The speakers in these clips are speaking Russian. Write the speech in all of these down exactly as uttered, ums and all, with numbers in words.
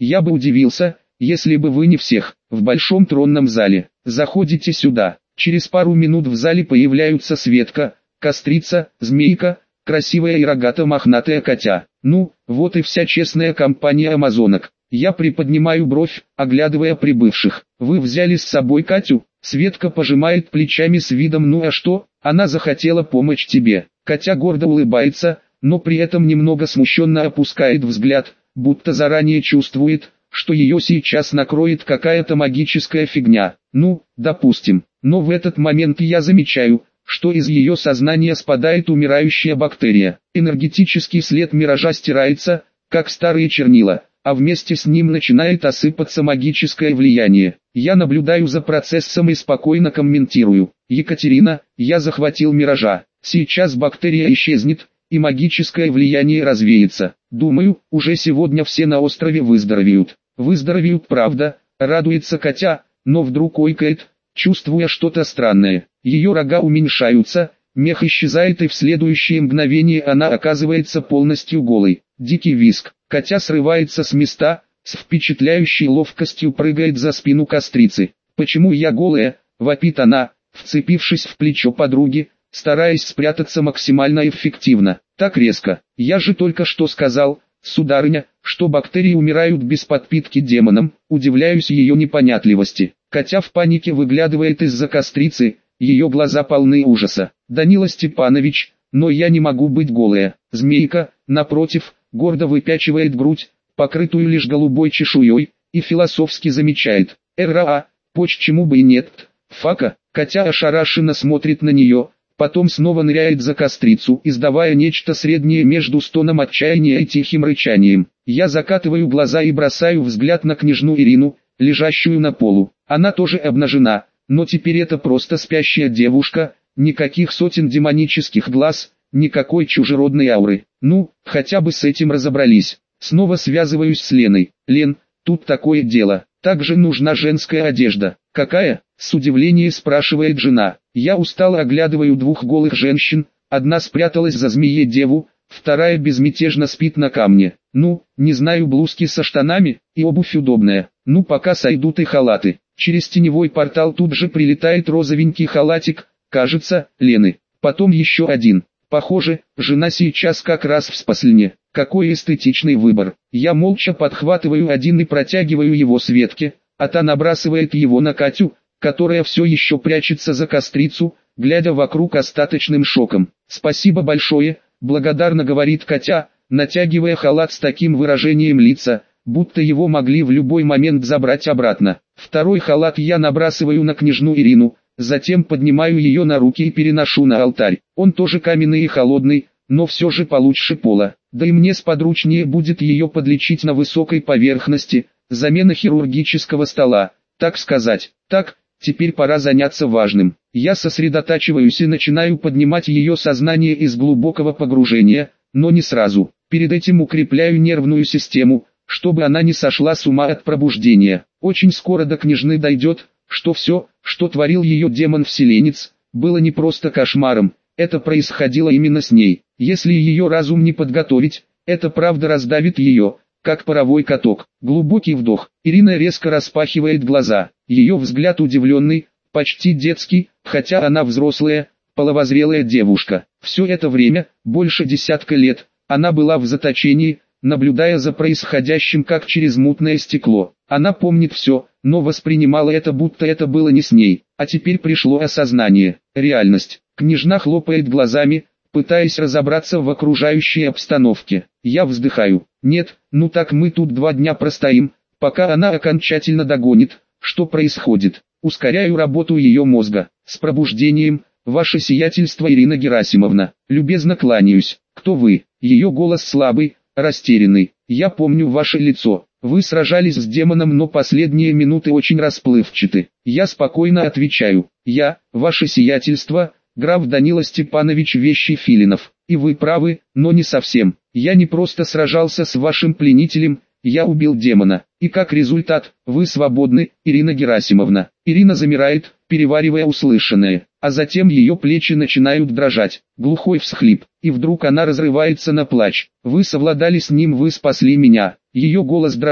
Я бы удивился, если бы вы не всех, в большом тронном зале. Заходите сюда. Через пару минут в зале появляются Светка, Кострица, Змейка, красивая и рогато-мохнатая Катя. Ну, вот и вся честная компания амазонок. Я приподнимаю бровь, оглядывая прибывших. Вы взяли с собой Катю? Светка пожимает плечами с видом «ну а что, она захотела помочь тебе». Катя гордо улыбается, но при этом немного смущенно опускает взгляд, будто заранее чувствует, что ее сейчас накроет какая-то магическая фигня. Ну, допустим. Но в этот момент я замечаю, что из ее сознания спадает умирающая бактерия. Энергетический след миража стирается, как старые чернила, а вместе с ним начинает осыпаться магическое влияние. Я наблюдаю за процессом и спокойно комментирую. Екатерина, я захватил миража. Сейчас бактерия исчезнет, и магическое влияние развеется. Думаю, уже сегодня все на острове выздоровеют. Выздоровеют, правда, радуется Катя, но вдруг ойкает, чувствуя что-то странное. Ее рога уменьшаются, мех исчезает, и в следующее мгновение она оказывается полностью голой. Дикий визг. Катя срывается с места, с впечатляющей ловкостью прыгает за спину Кострицы. «Почему я голая?» – вопит она, вцепившись в плечо подруги, стараясь спрятаться максимально эффективно. «Так резко. Я же только что сказал, сударыня, что бактерии умирают без подпитки демоном». Удивляюсь ее непонятливости. Катя в панике выглядывает из-за Кострицы, ее глаза полны ужаса. «Данила Степанович, но я не могу быть голая». Змейка, напротив, гордо выпячивает грудь, покрытую лишь голубой чешуей, и философски замечает: «Эр-а, почему бы и нет?» «Фака». Катя ошарашенно смотрит на нее, потом снова ныряет за Кострицу, издавая нечто среднее между стоном отчаяния и тихим рычанием. Я закатываю глаза и бросаю взгляд на княжну Ирину, лежащую на полу. Она тоже обнажена, но теперь это просто спящая девушка, никаких сотен демонических глаз, никакой чужеродной ауры. Ну, хотя бы с этим разобрались. Снова связываюсь с Леной. «Лен, тут такое дело, также нужна женская одежда». «Какая?» – с удивлением спрашивает жена. Я устало оглядываю двух голых женщин, одна спряталась за змеей-деву, вторая безмятежно спит на камне. «Ну, не знаю, блузки со штанами, и обувь удобная. Ну пока сойдут и халаты». Через теневой портал тут же прилетает розовенький халатик, кажется, Лены. Потом еще один. Похоже, жена сейчас как раз в спаслении. Какой эстетичный выбор. Я молча подхватываю один и протягиваю его Светке, а та набрасывает его на Катю, которая все еще прячется за Кострицу, глядя вокруг остаточным шоком. «Спасибо большое», — благодарно говорит Катя, натягивая халат с таким выражением лица, будто его могли в любой момент забрать обратно. Второй халат я набрасываю на княжну Ирину, затем поднимаю ее на руки и переношу на алтарь. Он тоже каменный и холодный, но все же получше пола. Да и мне сподручнее будет ее подлечить на высокой поверхности, замена хирургического стола, так сказать. Так, теперь пора заняться важным. Я сосредотачиваюсь и начинаю поднимать ее сознание из глубокого погружения, но не сразу. Перед этим укрепляю нервную систему, чтобы она не сошла с ума от пробуждения. Очень скоро до княжны дойдет, что все, что творил ее демон-вселенец, было не просто кошмаром, это происходило именно с ней. Если ее разум не подготовить, это правда раздавит ее, как паровой каток. Глубокий вдох. Ирина резко распахивает глаза. Ее взгляд удивленный, почти детский, хотя она взрослая, половозрелая девушка. Все это время, больше десятка лет, она была в заточении, наблюдая за происходящим как через мутное стекло. Она помнит все, но воспринимала это, будто это было не с ней. А теперь пришло осознание. Реальность. Княжна хлопает глазами, пытаясь разобраться в окружающей обстановке. Я вздыхаю. Нет, ну так мы тут два дня простоим, пока она окончательно догонит, что происходит. Ускоряю работу ее мозга. С пробуждением, ваше сиятельство Ирина Герасимовна. Любезно кланяюсь. Кто вы? Ее голос слабый, растерянный. Я помню ваше лицо. Вы сражались с демоном, но последние минуты очень расплывчаты. Я спокойно отвечаю. Я, ваше сиятельство, граф Данила Степанович Вещий Филинов. И вы правы, но не совсем. Я не просто сражался с вашим пленителем, я убил демона. И как результат, вы свободны, Ирина Герасимовна. Ирина замирает, переваривая услышанное, а затем ее плечи начинают дрожать. Глухой всхлип, и вдруг она разрывается на плач. Вы совладали с ним, вы спасли меня. Ее голос дрожит,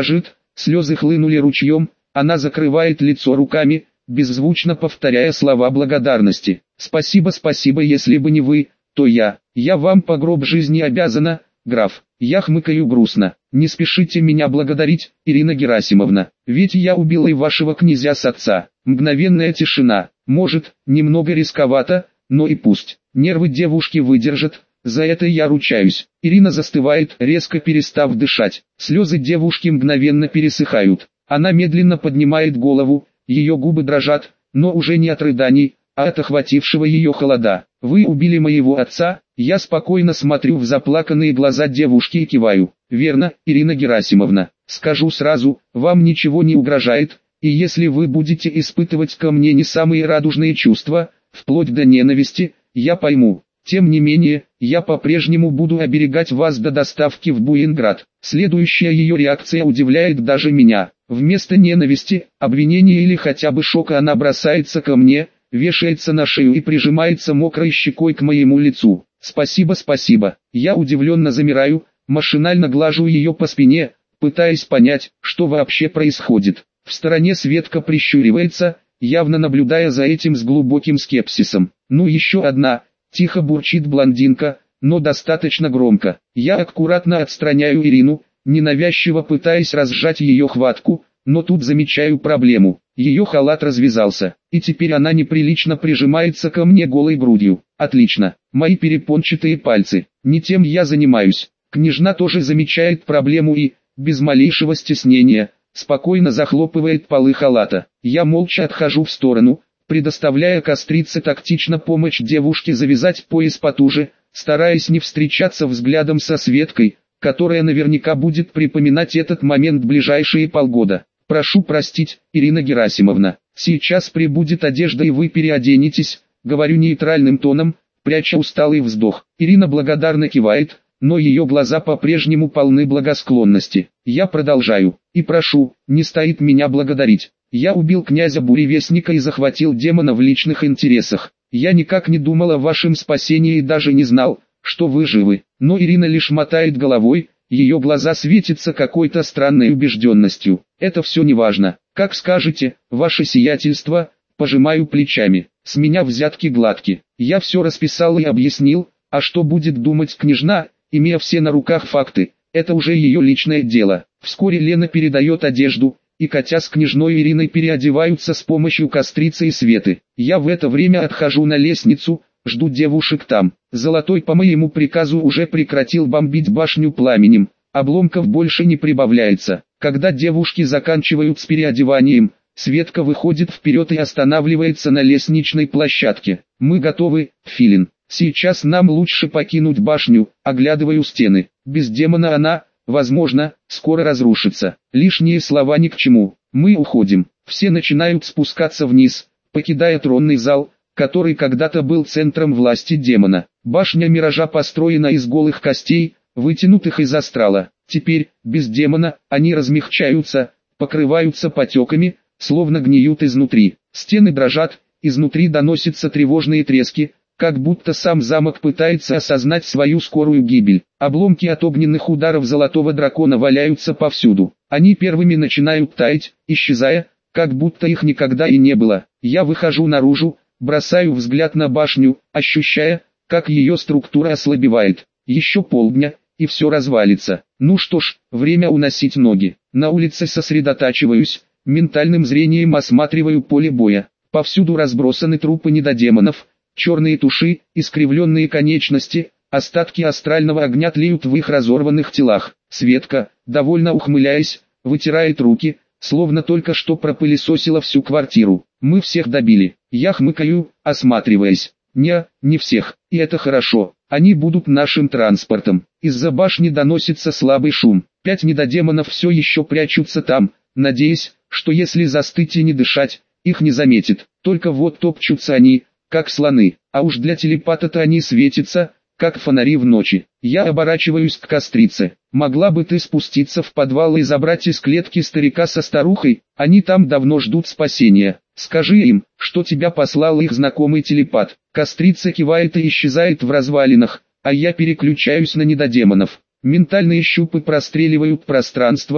Слезы хлынули ручьем, она закрывает лицо руками, беззвучно повторяя слова благодарности. «Спасибо, спасибо, если бы не вы, то я, я вам по гроб жизни обязана, граф». Я хмыкаю грустно. «Не спешите меня благодарить, Ирина Герасимовна, ведь я убила и вашего князя с отца». Мгновенная тишина. Может, немного рисковато, но и пусть. Нервы девушки выдержат, за это я ручаюсь. Ирина застывает, резко перестав дышать. Слезы девушки мгновенно пересыхают. Она медленно поднимает голову, ее губы дрожат, но уже не от рыданий, а от охватившего ее холода. «Вы убили моего отца?» Я спокойно смотрю в заплаканные глаза девушки и киваю. «Верно, Ирина Герасимовна. Скажу сразу, вам ничего не угрожает, и если вы будете испытывать ко мне не самые радужные чувства, вплоть до ненависти, я пойму. Тем не менее, я по-прежнему буду оберегать вас до доставки в Буинград». Следующая ее реакция удивляет даже меня. Вместо ненависти, обвинения или хотя бы шока она бросается ко мне, вешается на шею и прижимается мокрой щекой к моему лицу. «Спасибо, спасибо». Я удивленно замираю, машинально глажу ее по спине, пытаясь понять, что вообще происходит. В стороне Светка прищуривается, явно наблюдая за этим с глубоким скепсисом. «Ну еще одна», — тихо бурчит блондинка, но достаточно громко. Я аккуратно отстраняю Ирину, ненавязчиво пытаясь разжать ее хватку, но тут замечаю проблему. Ее халат развязался, и теперь она неприлично прижимается ко мне голой грудью. Отлично, мои перепончатые пальцы. Не тем я занимаюсь. Княжна тоже замечает проблему и, без малейшего стеснения, спокойно захлопывает полы халата. Я молча отхожу в сторону, предоставляя кострице тактично помочь девушке завязать пояс потуже, стараясь не встречаться взглядом со Светкой, которая наверняка будет припоминать этот момент ближайшие полгода. «Прошу простить, Ирина Герасимовна, сейчас прибудет одежда и вы переоденетесь», говорю нейтральным тоном, пряча усталый вздох. Ирина благодарно кивает, но ее глаза по-прежнему полны благосклонности. Я продолжаю, и прошу, не стоит меня благодарить. Я убил князя Буревестника и захватил демона в личных интересах. Я никак не думал о вашем спасении и даже не знал, что вы живы. Но Ирина лишь мотает головой, ее глаза светятся какой-то странной убежденностью. Это все не важно. Как скажете, ваше сиятельство, пожимаю плечами. С меня взятки гладки. Я все расписал и объяснил, а что будет думать княжна, имея все на руках факты, это уже ее личное дело. Вскоре Лена передает одежду, и Катя с княжной Ириной переодеваются с помощью кострицы и Светы. Я в это время отхожу на лестницу, жду девушек там. Золотой по моему приказу уже прекратил бомбить башню пламенем, обломков больше не прибавляется. Когда девушки заканчивают с переодеванием, Светка выходит вперед и останавливается на лестничной площадке. «Мы готовы, Филин. Сейчас нам лучше покинуть башню», оглядываю стены. Без демона она, возможно, скоро разрушится. Лишние слова ни к чему. Мы уходим. Все начинают спускаться вниз, покидая тронный зал, который когда-то был центром власти демона. Башня Миража построена из голых костей, вытянутых из астрала. Теперь, без демона, они размягчаются, покрываются потеками, словно гниют изнутри. Стены дрожат, изнутри доносятся тревожные трески, как будто сам замок пытается осознать свою скорую гибель. Обломки от огненных ударов золотого дракона валяются повсюду. Они первыми начинают таять, исчезая, как будто их никогда и не было. Я выхожу наружу, бросаю взгляд на башню, ощущая, как ее структура ослабевает. Еще полдня, и все развалится. Ну что ж, время уносить ноги. На улице сосредотачиваюсь, ментальным зрением осматриваю поле боя. Повсюду разбросаны трупы недодемонов, черные туши, искривленные конечности, остатки астрального огня тлеют в их разорванных телах. Светка, довольно ухмыляясь, вытирает руки, словно только что пропылесосила всю квартиру. Мы всех добили. Я хмыкаю, осматриваясь. Не, не всех, и это хорошо. Они будут нашим транспортом. Из-за башни доносится слабый шум. Пять недодемонов все еще прячутся там, надеясь, что если застыть и не дышать, их не заметит. Только вот топчутся они, как слоны, а уж для телепата-то они светятся, как фонари в ночи. Я оборачиваюсь к кострице. Могла бы ты спуститься в подвал и забрать из клетки старика со старухой, они там давно ждут спасения. Скажи им, что тебя послал их знакомый телепат. Кострица кивает и исчезает в развалинах, а я переключаюсь на недодемонов. Ментальные щупы простреливают пространство,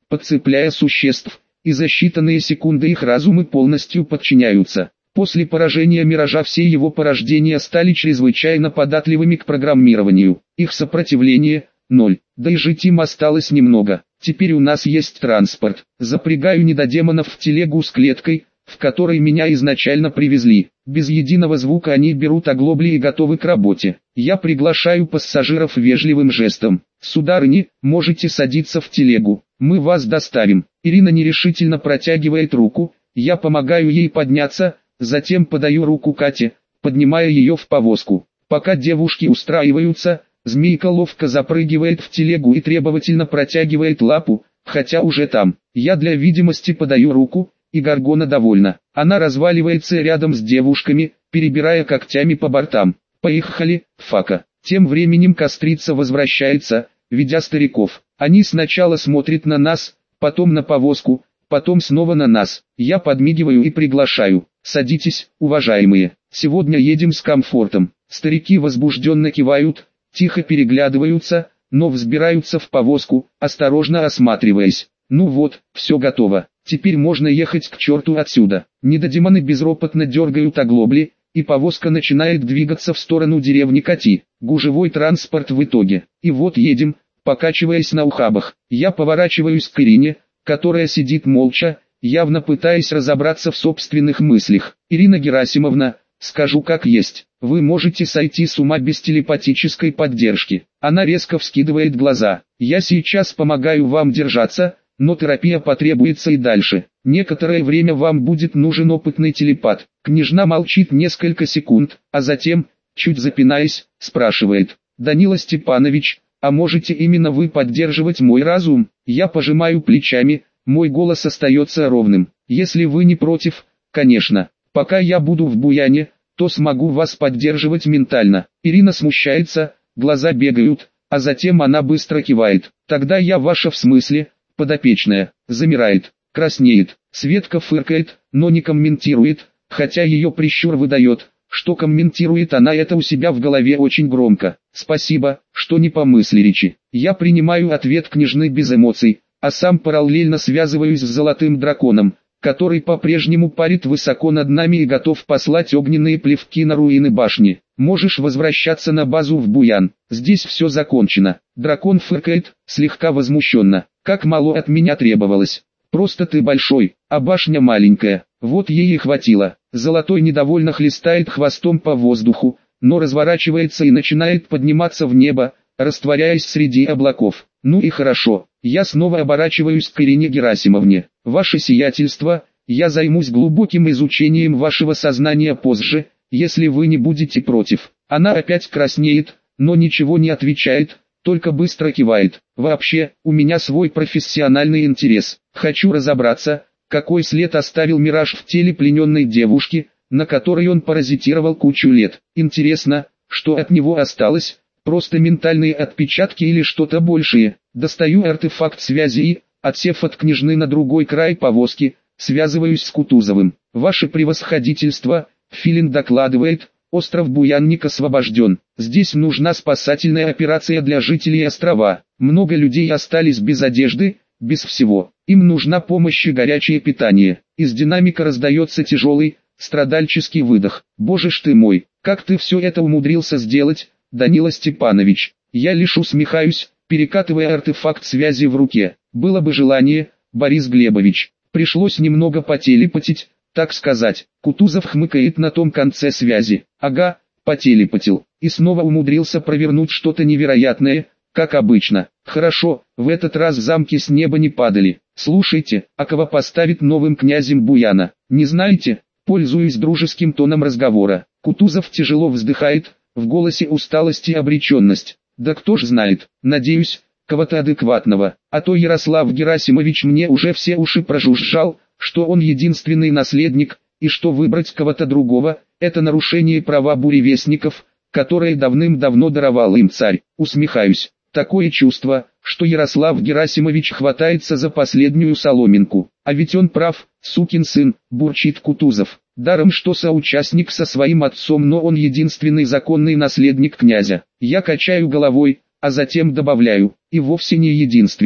подцепляя существ, и за считанные секунды их разумы полностью подчиняются. После поражения Миража все его порождения стали чрезвычайно податливыми к программированию. Их сопротивление – ноль. Да и жить им осталось немного. Теперь у нас есть транспорт. Запрягаю недодемонов в телегу с клеткой, в которой меня изначально привезли. Без единого звука они берут оглобли и готовы к работе. Я приглашаю пассажиров вежливым жестом. «Сударыни, можете садиться в телегу. Мы вас доставим». Ирина нерешительно протягивает руку. Я помогаю ей подняться, затем подаю руку Кате, поднимая ее в повозку. Пока девушки устраиваются, Змейка ловко запрыгивает в телегу и требовательно протягивает лапу, хотя уже там. Я для видимости подаю руку, и Горгона довольна. Она разваливается рядом с девушками, перебирая когтями по бортам. «Поехали, Фака». Тем временем Кострица возвращается, ведя стариков. Они сначала смотрят на нас, потом на повозку, потом снова на нас. Я подмигиваю и приглашаю. «Садитесь, уважаемые, сегодня едем с комфортом». Старики возбужденно кивают, тихо переглядываются, но взбираются в повозку, осторожно осматриваясь. «Ну вот, все готово, теперь можно ехать к черту отсюда». Недодемоны безропотно дергают оглобли, и повозка начинает двигаться в сторону деревни Кати. Гужевой транспорт в итоге. И вот едем, покачиваясь на ухабах. Я поворачиваюсь к Ирине, которая сидит молча, явно пытаясь разобраться в собственных мыслях. «Ирина Герасимовна, скажу как есть, вы можете сойти с ума без телепатической поддержки». Она резко вскидывает глаза. «Я сейчас помогаю вам держаться, но терапия потребуется и дальше. Некоторое время вам будет нужен опытный телепат». Княжна молчит несколько секунд, а затем, чуть запинаясь, спрашивает: «Данила Степанович, а можете именно вы поддерживать мой разум?» Я пожимаю плечами, мой голос остается ровным. «Если вы не против, конечно. Пока я буду в буяне, то смогу вас поддерживать ментально». Ирина смущается, глаза бегают, а затем она быстро кивает. «Тогда я ваша в смысле, подопечная». Замирает, краснеет. Светка фыркает, но не комментирует, хотя ее прищур выдает, что комментирует она это у себя в голове очень громко. «Спасибо, что не по мысли речи». Я принимаю ответ княжны без эмоций, а сам параллельно связываюсь с золотым драконом, который по-прежнему парит высоко над нами и готов послать огненные плевки на руины башни. «Можешь возвращаться на базу в Буян, здесь все закончено». Дракон фыркает, слегка возмущенно. «Как мало от меня требовалось. Просто ты большой, а башня маленькая, вот ей и хватило». Золотой недовольно хлестает хвостом по воздуху, но разворачивается и начинает подниматься в небо, растворяясь среди облаков. «Ну и хорошо». Я снова оборачиваюсь к Ирине Герасимовне. «Ваше сиятельство, я займусь глубоким изучением вашего сознания позже, если вы не будете против». Она опять краснеет, но ничего не отвечает, только быстро кивает. «Вообще, у меня свой профессиональный интерес. Хочу разобраться, какой след оставил Мираж в теле плененной девушки, на которой он паразитировал кучу лет. Интересно, что от него осталось, просто ментальные отпечатки или что-то большее». Достаю артефакт связи и, отсев от княжны на другой край повозки, связываюсь с Кутузовым. «Ваше превосходительство», Филин докладывает, «остров Буянник освобожден. Здесь нужна спасательная операция для жителей острова. Много людей остались без одежды, без всего. Им нужна помощь и горячее питание». Из динамика раздается тяжелый, страдальческий выдох. «Боже ж ты мой, как ты все это умудрился сделать, Данила Степанович?» Я лишь усмехаюсь, перекатывая артефакт связи в руке. «Было бы желание, Борис Глебович. Пришлось немного потелепатить, так сказать». Кутузов хмыкает на том конце связи. «Ага, потелепатил. И снова умудрился провернуть что-то невероятное, как обычно. Хорошо, в этот раз замки с неба не падали. Слушайте, а кого поставит новым князем Буяна? Не знаете?» Пользуясь дружеским тоном разговора, Кутузов тяжело вздыхает, в голосе усталость и обреченность. «Да кто ж знает, надеюсь, кого-то адекватного, а то Ярослав Герасимович мне уже все уши прожужжал, что он единственный наследник, и что выбрать кого-то другого – это нарушение права буревестников, которые давным-давно даровал им царь». Усмехаюсь. Такое чувство, что Ярослав Герасимович хватается за последнюю соломинку. А ведь он прав, сукин сын, бурчит Кутузов. Даром что соучастник со своим отцом, но он единственный законный наследник князя. Я качаю головой, а затем добавляю, и вовсе не единственный.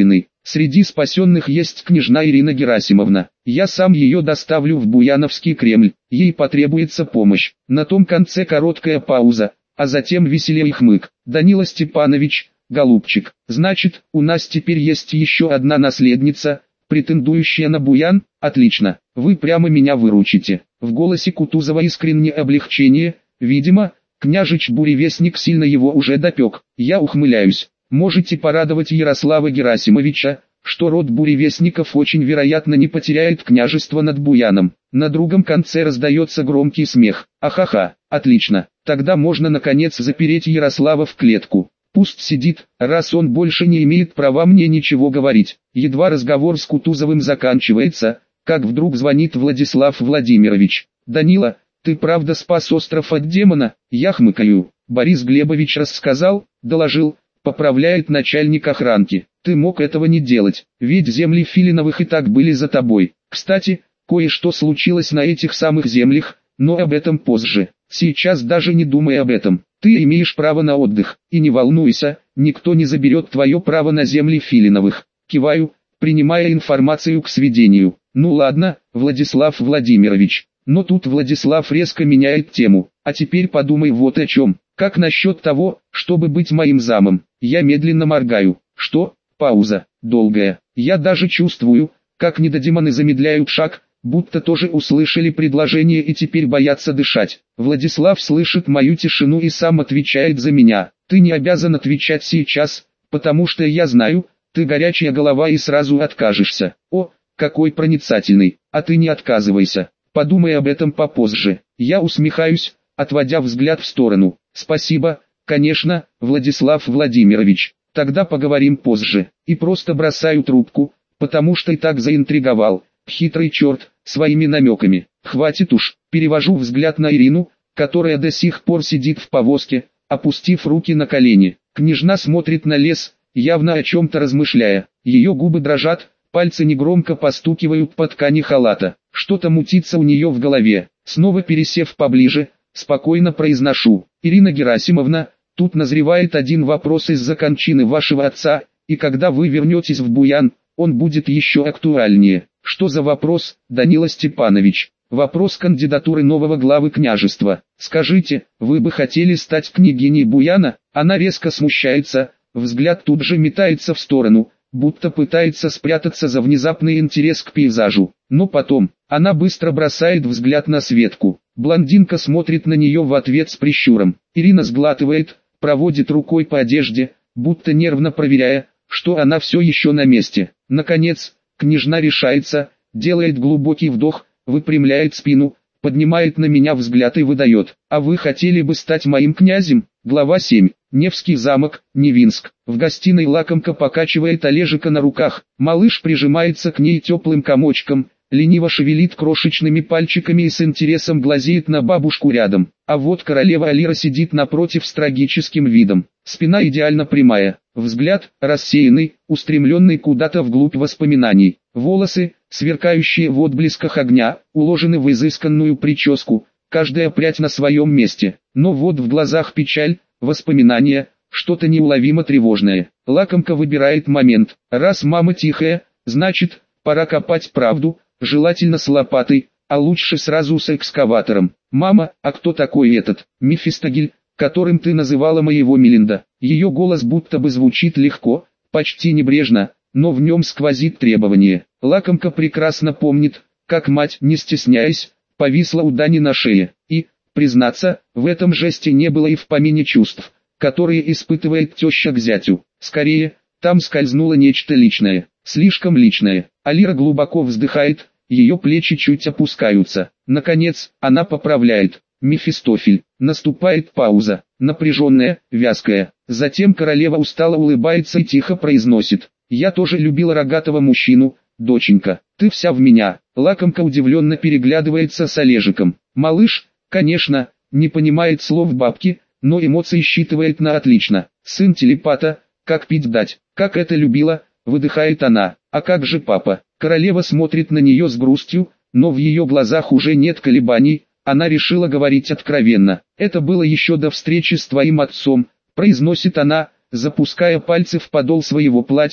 Среди спасенных есть княжна Ирина Герасимовна. Я сам ее доставлю в Буяновский Кремль, ей потребуется помощь». На том конце короткая пауза, а затем веселее хмык. «Данила Степанович, голубчик, значит, у нас теперь есть еще одна наследница, претендующая на буян? Отлично, вы прямо меня выручите». В голосе Кутузова искреннее облегчение, видимо, княжич Буревестник сильно его уже допек. Я ухмыляюсь. Можете порадовать Ярослава Герасимовича, что род Буревестников очень вероятно не потеряет княжество над Буяном. На другом конце раздается громкий смех. Ахаха, отлично, тогда можно наконец запереть Ярослава в клетку. Пусть сидит, раз он больше не имеет права мне ничего говорить. Едва разговор с Кутузовым заканчивается, как вдруг звонит Владислав Владимирович. «Данила, ты правда спас остров от демона?» Я хмыкаю. «Борис Глебович рассказал, доложил», поправляет начальник охранки. «Ты мог этого не делать, ведь земли Филиновых и так были за тобой. Кстати, кое-что случилось на этих самых землях, но об этом позже. Сейчас даже не думай об этом. Ты имеешь право на отдых, и не волнуйся, никто не заберет твое право на земли Филиновых». Киваю, принимая информацию к сведению. «Ну ладно, Владислав Владимирович». Но тут Владислав резко меняет тему. «А теперь подумай вот о чем. Как насчет того, чтобы быть моим замом?» Я медленно моргаю. «Что?» Пауза. Долгая. Я даже чувствую, как недодемоны замедляют шаг, будто тоже услышали предложение и теперь боятся дышать. Владислав слышит мою тишину и сам отвечает за меня. «Ты не обязан отвечать сейчас, потому что я знаю, ты горячая голова и сразу откажешься». «О, какой проницательный, а ты не отказывайся. Подумай об этом попозже». Я усмехаюсь, отводя взгляд в сторону. «Спасибо, конечно, Владислав Владимирович, тогда поговорим позже». И просто бросаю трубку, потому что и так заинтриговал, хитрый черт, своими намеками. Хватит уж. Перевожу взгляд на Ирину, которая до сих пор сидит в повозке, опустив руки на колени. Княжна смотрит на лес, явно о чем-то размышляя. Ее губы дрожат, пальцы негромко постукивают по ткани халата. Что-то мутится у нее в голове. Снова пересев поближе, спокойно произношу: «Ирина Герасимовна, тут назревает один вопрос из-за кончины вашего отца, и когда вы вернетесь в Буян, он будет еще актуальнее». «Что за вопрос, Данила Степанович?» «Вопрос кандидатуры нового главы княжества. Скажите, вы бы хотели стать княгиней Буяна?» Она резко смущается, взгляд тут же метается в сторону, будто пытается спрятаться за внезапный интерес к пейзажу. Но потом, она быстро бросает взгляд на Светку. Блондинка смотрит на нее в ответ с прищуром. Ирина сглатывает, проводит рукой по одежде, будто нервно проверяя, что она все еще на месте. Наконец, княжна решается, делает глубокий вдох, выпрямляет спину, поднимает на меня взгляд и выдает: «А вы хотели бы стать моим князем?» Глава семь. Невский замок, Невинск. В гостиной лакомка покачивает Олежика на руках. Малыш прижимается к ней теплым комочком, лениво шевелит крошечными пальчиками и с интересом глазеет на бабушку рядом. А вот королева Алира сидит напротив с трагическим видом. Спина идеально прямая, взгляд рассеянный, устремленный куда-то вглубь воспоминаний. Волосы, сверкающие в отблесках огня, уложены в изысканную прическу, каждая прядь на своем месте. Но вот в глазах печаль, воспоминания, что-то неуловимо тревожное. Лакомка выбирает момент. Раз мама тихая, значит, пора копать правду, желательно с лопатой, а лучше сразу с экскаватором. «Мама, а кто такой этот Мефистофель, которым ты называла моего Мелинда?» Ее голос будто бы звучит легко, почти небрежно, но в нем сквозит требование. Лакомка прекрасно помнит, как мать, не стесняясь, повисла у Дани на шее. И, признаться, в этом жесте не было и в помине чувств, которые испытывает теща к зятю. Скорее, там скользнуло нечто личное, слишком личное. Алира глубоко вздыхает, ее плечи чуть опускаются. Наконец, она поправляет: «Мефистофель». Наступает пауза, напряженная, вязкая. Затем королева устало улыбается и тихо произносит: «Я тоже любила рогатого мужчину, доченька, ты вся в меня». Лакомка удивленно переглядывается с Олежиком. Малыш, конечно, не понимает слов бабки, но эмоции считывает на отлично. Сын телепата, как пить дать, как это любила, выдыхает она. «А как же папа?» Королева смотрит на нее с грустью, но в ее глазах уже нет колебаний, она решила говорить откровенно. «Это было еще до встречи с твоим отцом», произносит она, запуская пальцы в подол своего платья,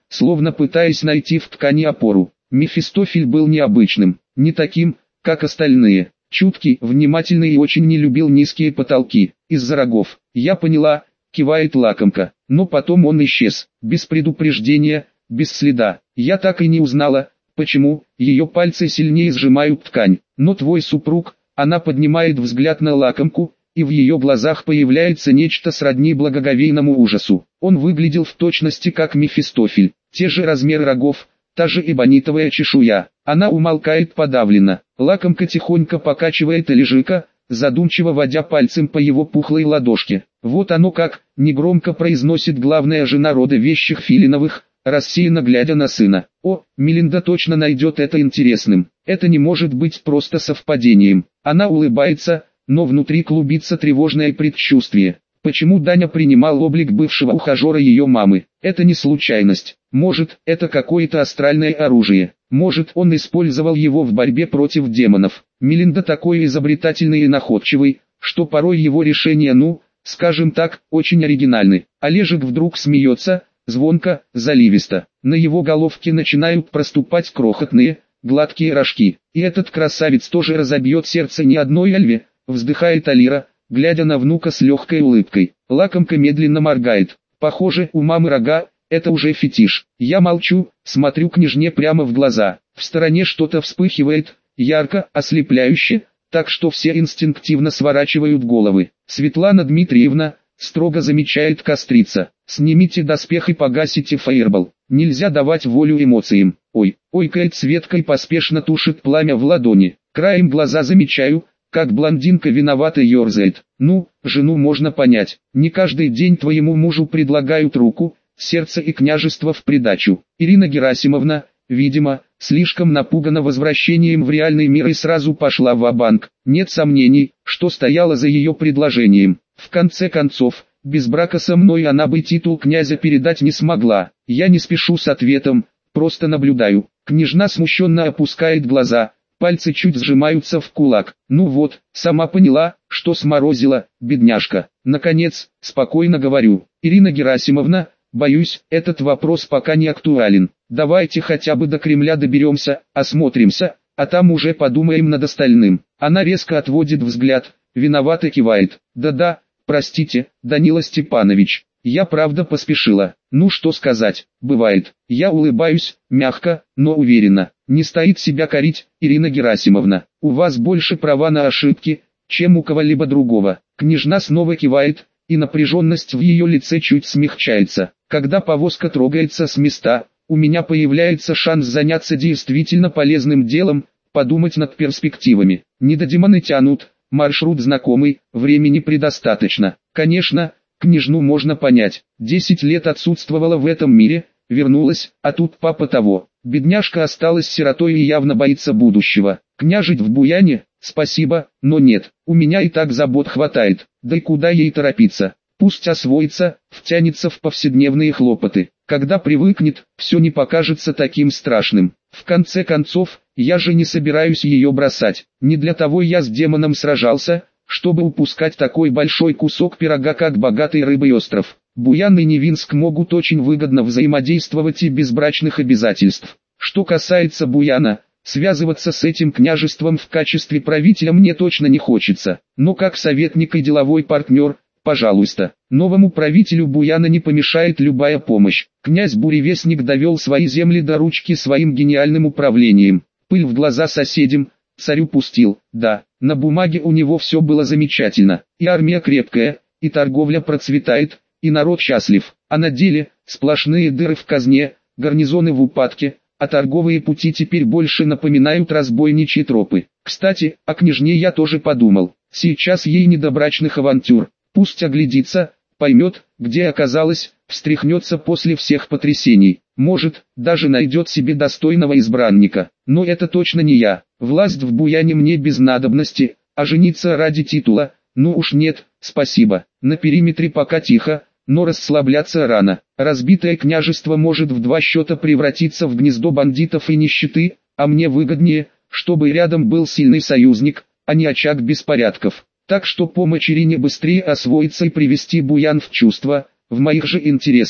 словно пытаясь найти в ткани опору. Мефистофель был необычным, не таким, как остальные. Чуткий, внимательный и очень не любил низкие потолки. Из-за рогов. Я поняла, кивает лакомка. Но потом он исчез. Без предупреждения, без следа. Я так и не узнала, почему. Ее пальцы сильнее сжимают ткань. Но твой супруг, она поднимает взгляд на лакомку, и в ее глазах появляется нечто сродни благоговейному ужасу. Он выглядел в точности как Мефистофель. Те же размеры рогов, та же эбонитовая чешуя. Она умолкает подавленно. Лакомка тихонько покачивает Элежика, задумчиво водя пальцем по его пухлой ладошке. Вот оно как, негромко произносит главная жена рода вещих Филиновых, рассеянно глядя на сына. О, Мелинда точно найдет это интересным. Это не может быть просто совпадением. Она улыбается, но внутри клубится тревожное предчувствие. Почему Даня принимал облик бывшего ухажера ее мамы? Это не случайность. Может, это какое-то астральное оружие. Может, он использовал его в борьбе против демонов. Мелинда такой изобретательный и находчивый, что порой его решения, ну, скажем так, очень оригинальны. Олежек вдруг смеется, звонко, заливисто. На его головке начинают проступать крохотные, гладкие рожки. И этот красавец тоже разобьет сердце ни одной Альве, вздыхает Алира, глядя на внука с легкой улыбкой. Лакомка медленно моргает. Похоже, у мамы рога, это уже фетиш. Я молчу, смотрю княжне прямо в глаза. В стороне что-то вспыхивает, ярко, ослепляюще, так что все инстинктивно сворачивают головы. Светлана Дмитриевна, строго замечает кострица. Снимите доспех и погасите фаербол. Нельзя давать волю эмоциям. Ой, ойкает Светка и поспешно тушит пламя в ладони. Краем глаза замечаю, как блондинка виновато ерзает. Ну, жену можно понять. Не каждый день твоему мужу предлагают руку, сердце и княжество в придачу. Ирина Герасимовна, видимо, слишком напугана возвращением в реальный мир и сразу пошла ва-банк. Нет сомнений, что стояло за ее предложением. В конце концов, без брака со мной она бы титул князя передать не смогла. Я не спешу с ответом, просто наблюдаю. Княжна смущенно опускает глаза. Пальцы чуть сжимаются в кулак. Ну вот, сама поняла, что сморозила, бедняжка. Наконец, спокойно говорю. Ирина Герасимовна, боюсь, этот вопрос пока не актуален. Давайте хотя бы до Кремля доберемся, осмотримся, а там уже подумаем над остальным. Она резко отводит взгляд, виновато кивает. Да-да, простите, Данила Степанович. Я правда поспешила. Ну что сказать, бывает. Я улыбаюсь, мягко, но уверенно. Не стоит себя корить, Ирина Герасимовна. У вас больше права на ошибки, чем у кого-либо другого. Княжна снова кивает, и напряженность в ее лице чуть смягчается. Когда повозка трогается с места, у меня появляется шанс заняться действительно полезным делом, подумать над перспективами. Не до демоны тянут, маршрут знакомый, времени предостаточно. Конечно, княжну можно понять. Десять лет отсутствовала в этом мире, вернулась, а тут папа того. Бедняжка осталась сиротой и явно боится будущего. Княжить в Буяне, спасибо, но нет, у меня и так забот хватает. Да и куда ей торопиться? Пусть освоится, втянется в повседневные хлопоты. Когда привыкнет, все не покажется таким страшным. В конце концов, я же не собираюсь ее бросать. Не для того я с демоном сражался, чтобы упускать такой большой кусок пирога, как богатый рыбой остров. Буян и Невинск могут очень выгодно взаимодействовать и без брачных обязательств. Что касается Буяна, связываться с этим княжеством в качестве правителя мне точно не хочется. Но как советник и деловой партнер, пожалуйста. Новому правителю Буяна не помешает любая помощь. Князь Буревестник довел свои земли до ручки своим гениальным управлением. Пыль в глаза соседям, царю пустил. Да, на бумаге у него все было замечательно. И армия крепкая, и торговля процветает, и народ счастлив. А на деле, сплошные дыры в казне, гарнизоны в упадке, а торговые пути теперь больше напоминают разбойничьи тропы. Кстати, о княжне я тоже подумал. Сейчас ей не до брачных авантюр. Пусть оглядится, поймет, где оказалась, встряхнется после всех потрясений. Может, даже найдет себе достойного избранника. Но это точно не я. Власть в Буяне мне без надобности, а жениться ради титула, ну уж нет, спасибо. На периметре пока тихо, но расслабляться рано. Разбитое княжество может в два счета превратиться в гнездо бандитов и нищеты, а мне выгоднее, чтобы рядом был сильный союзник, а не очаг беспорядков. Так что помочь Ирине быстрее освоиться и привести Буян в чувство, в моих же интересах.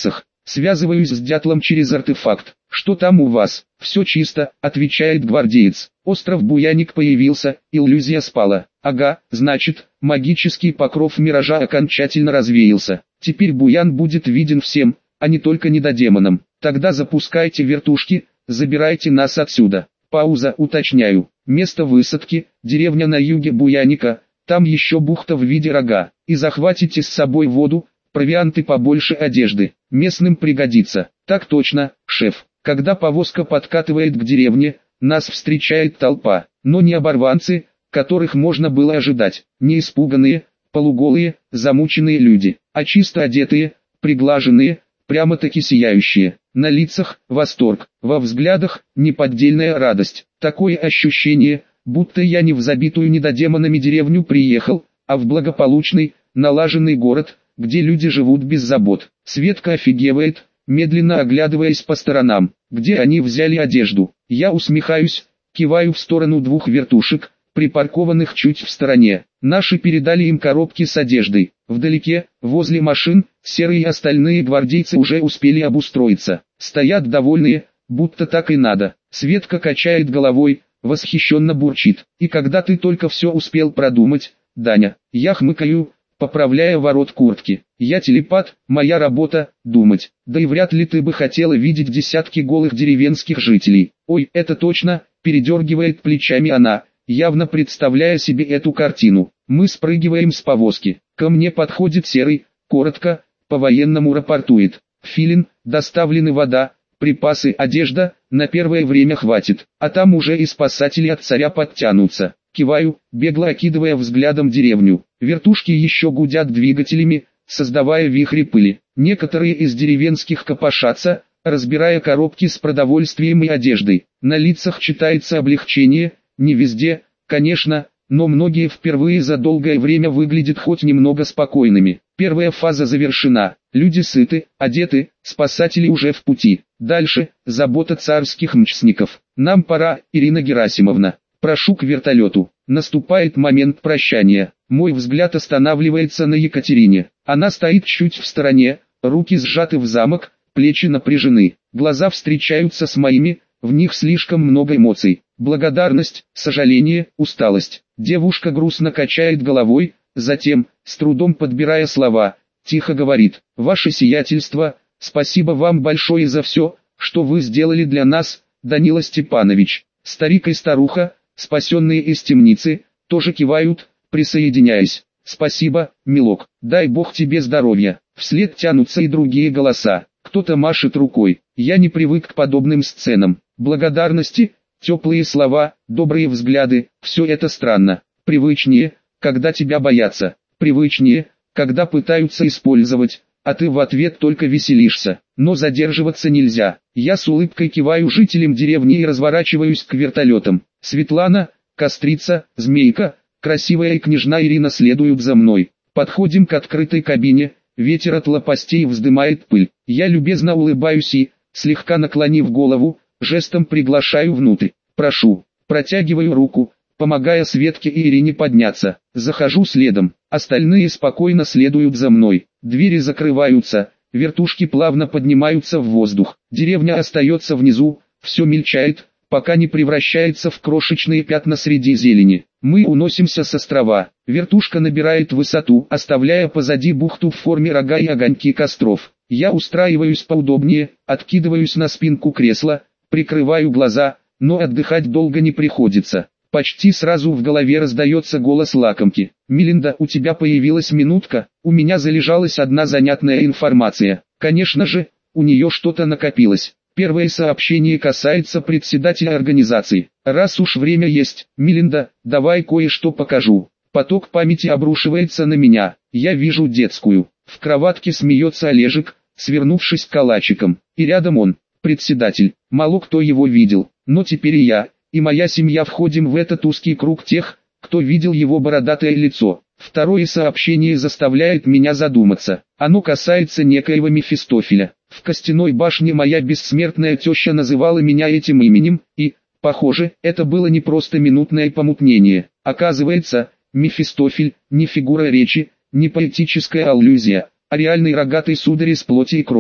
Связываюсь с дятлом через артефакт. Что там у вас? Все чисто, отвечает гвардеец. Остров Буяник появился, иллюзия спала. Ага, значит, магический покров миража окончательно развеялся. Теперь Буян будет виден всем, а не только недодемонам. Тогда запускайте вертушки, забирайте нас отсюда. Пауза, уточняю. Место высадки, деревня на юге Буяника, там еще бухта в виде рога. И захватите с собой воду, провианты побольше, одежды. Местным пригодится. Так точно, шеф. Когда повозка подкатывает к деревне, нас встречает толпа. Но не оборванцы, которых можно было ожидать. Не испуганные, полуголые, замученные люди, а чисто одетые, приглаженные, прямо-таки сияющие. На лицах восторг, во взглядах неподдельная радость. Такое ощущение, будто я не в забитую недодемонами деревню приехал, а в благополучный, налаженный город, где люди живут без забот. Светка офигевает, медленно оглядываясь по сторонам, где они взяли одежду. Я усмехаюсь, киваю в сторону двух вертушек, припаркованных чуть в стороне. Наши передали им коробки с одеждой. Вдалеке, возле машин, серые и остальные гвардейцы уже успели обустроиться. Стоят довольные, будто так и надо. Светка качает головой, восхищенно бурчит. И когда ты только все успел продумать, Даня? Я хмыкаю, поправляя ворот куртки. Я телепат, моя работа – думать. Да и вряд ли ты бы хотела видеть десятки голых деревенских жителей. Ой, это точно, передергивает плечами она, явно представляя себе эту картину. Мы спрыгиваем с повозки. Ко мне подходит Серый, коротко, по-военному рапортует. Филин, доставлены вода, припасы, одежда, на первое время хватит. А там уже и спасатели от царя подтянутся. Киваю, бегло окидывая взглядом деревню. Вертушки еще гудят двигателями, создавая вихри пыли. Некоторые из деревенских копошатся, разбирая коробки с продовольствием и одеждой. На лицах читается облегчение, не везде, конечно, но многие впервые за долгое время выглядят хоть немного спокойными. Первая фаза завершена, люди сыты, одеты, спасатели уже в пути. Дальше, забота царских мчсников. Нам пора, Ирина Герасимовна. Прошу к вертолету. Наступает момент прощания. Мой взгляд останавливается на Екатерине. Она стоит чуть в стороне, руки сжаты в замок, плечи напряжены. Глаза встречаются с моими, в них слишком много эмоций. Благодарность, сожаление, усталость. Девушка грустно качает головой, затем, с трудом подбирая слова, тихо говорит: «Ваше сиятельство, спасибо вам большое за все, что вы сделали для нас, Данила Степанович». Старик и старуха, спасенные из темницы, тоже кивают, присоединяясь. «Спасибо, милок, дай Бог тебе здоровья». Вслед тянутся и другие голоса. Кто-то машет рукой. Я не привык к подобным сценам. Благодарности, теплые слова, добрые взгляды, все это странно. Привычнее, когда тебя боятся. Привычнее, когда пытаются использовать, а ты в ответ только веселишься. Но задерживаться нельзя. Я с улыбкой киваю жителям деревни и разворачиваюсь к вертолетам. Светлана, Кострица, Змейка, красивая и княжна Ирина следуют за мной. Подходим к открытой кабине, ветер от лопастей вздымает пыль. Я любезно улыбаюсь и, слегка наклонив голову, жестом приглашаю внутрь. Прошу, протягиваю руку, помогая Светке и Ирине подняться. Захожу следом, остальные спокойно следуют за мной. Двери закрываются, вертушки плавно поднимаются в воздух. Деревня остается внизу, все мельчает, пока не превращается в крошечные пятна среди зелени. Мы уносимся с острова. Вертушка набирает высоту, оставляя позади бухту в форме рога и огоньки костров. Я устраиваюсь поудобнее, откидываюсь на спинку кресла, прикрываю глаза, но отдыхать долго не приходится. Почти сразу в голове раздается голос лакомки. «Мелинда, у тебя появилась минутка, у меня залежалась одна занятная информация». Конечно же, у нее что-то накопилось. Первое сообщение касается председателя организации. Раз уж время есть, Мелинда, давай кое-что покажу. Поток памяти обрушивается на меня. Я вижу детскую. В кроватке смеется Олежек, свернувшись калачиком. И рядом он, председатель. Мало кто его видел, но теперь и я, и моя семья входим в этот узкий круг тех, кто видел его бородатое лицо. Второе сообщение заставляет меня задуматься. Оно касается некоего Мефистофеля. В костяной башне моя бессмертная теща называла меня этим именем, и, похоже, это было не просто минутное помутнение. Оказывается, Мефистофель – не фигура речи, не поэтическая аллюзия, а реальный рогатый сударь из плоти и крови.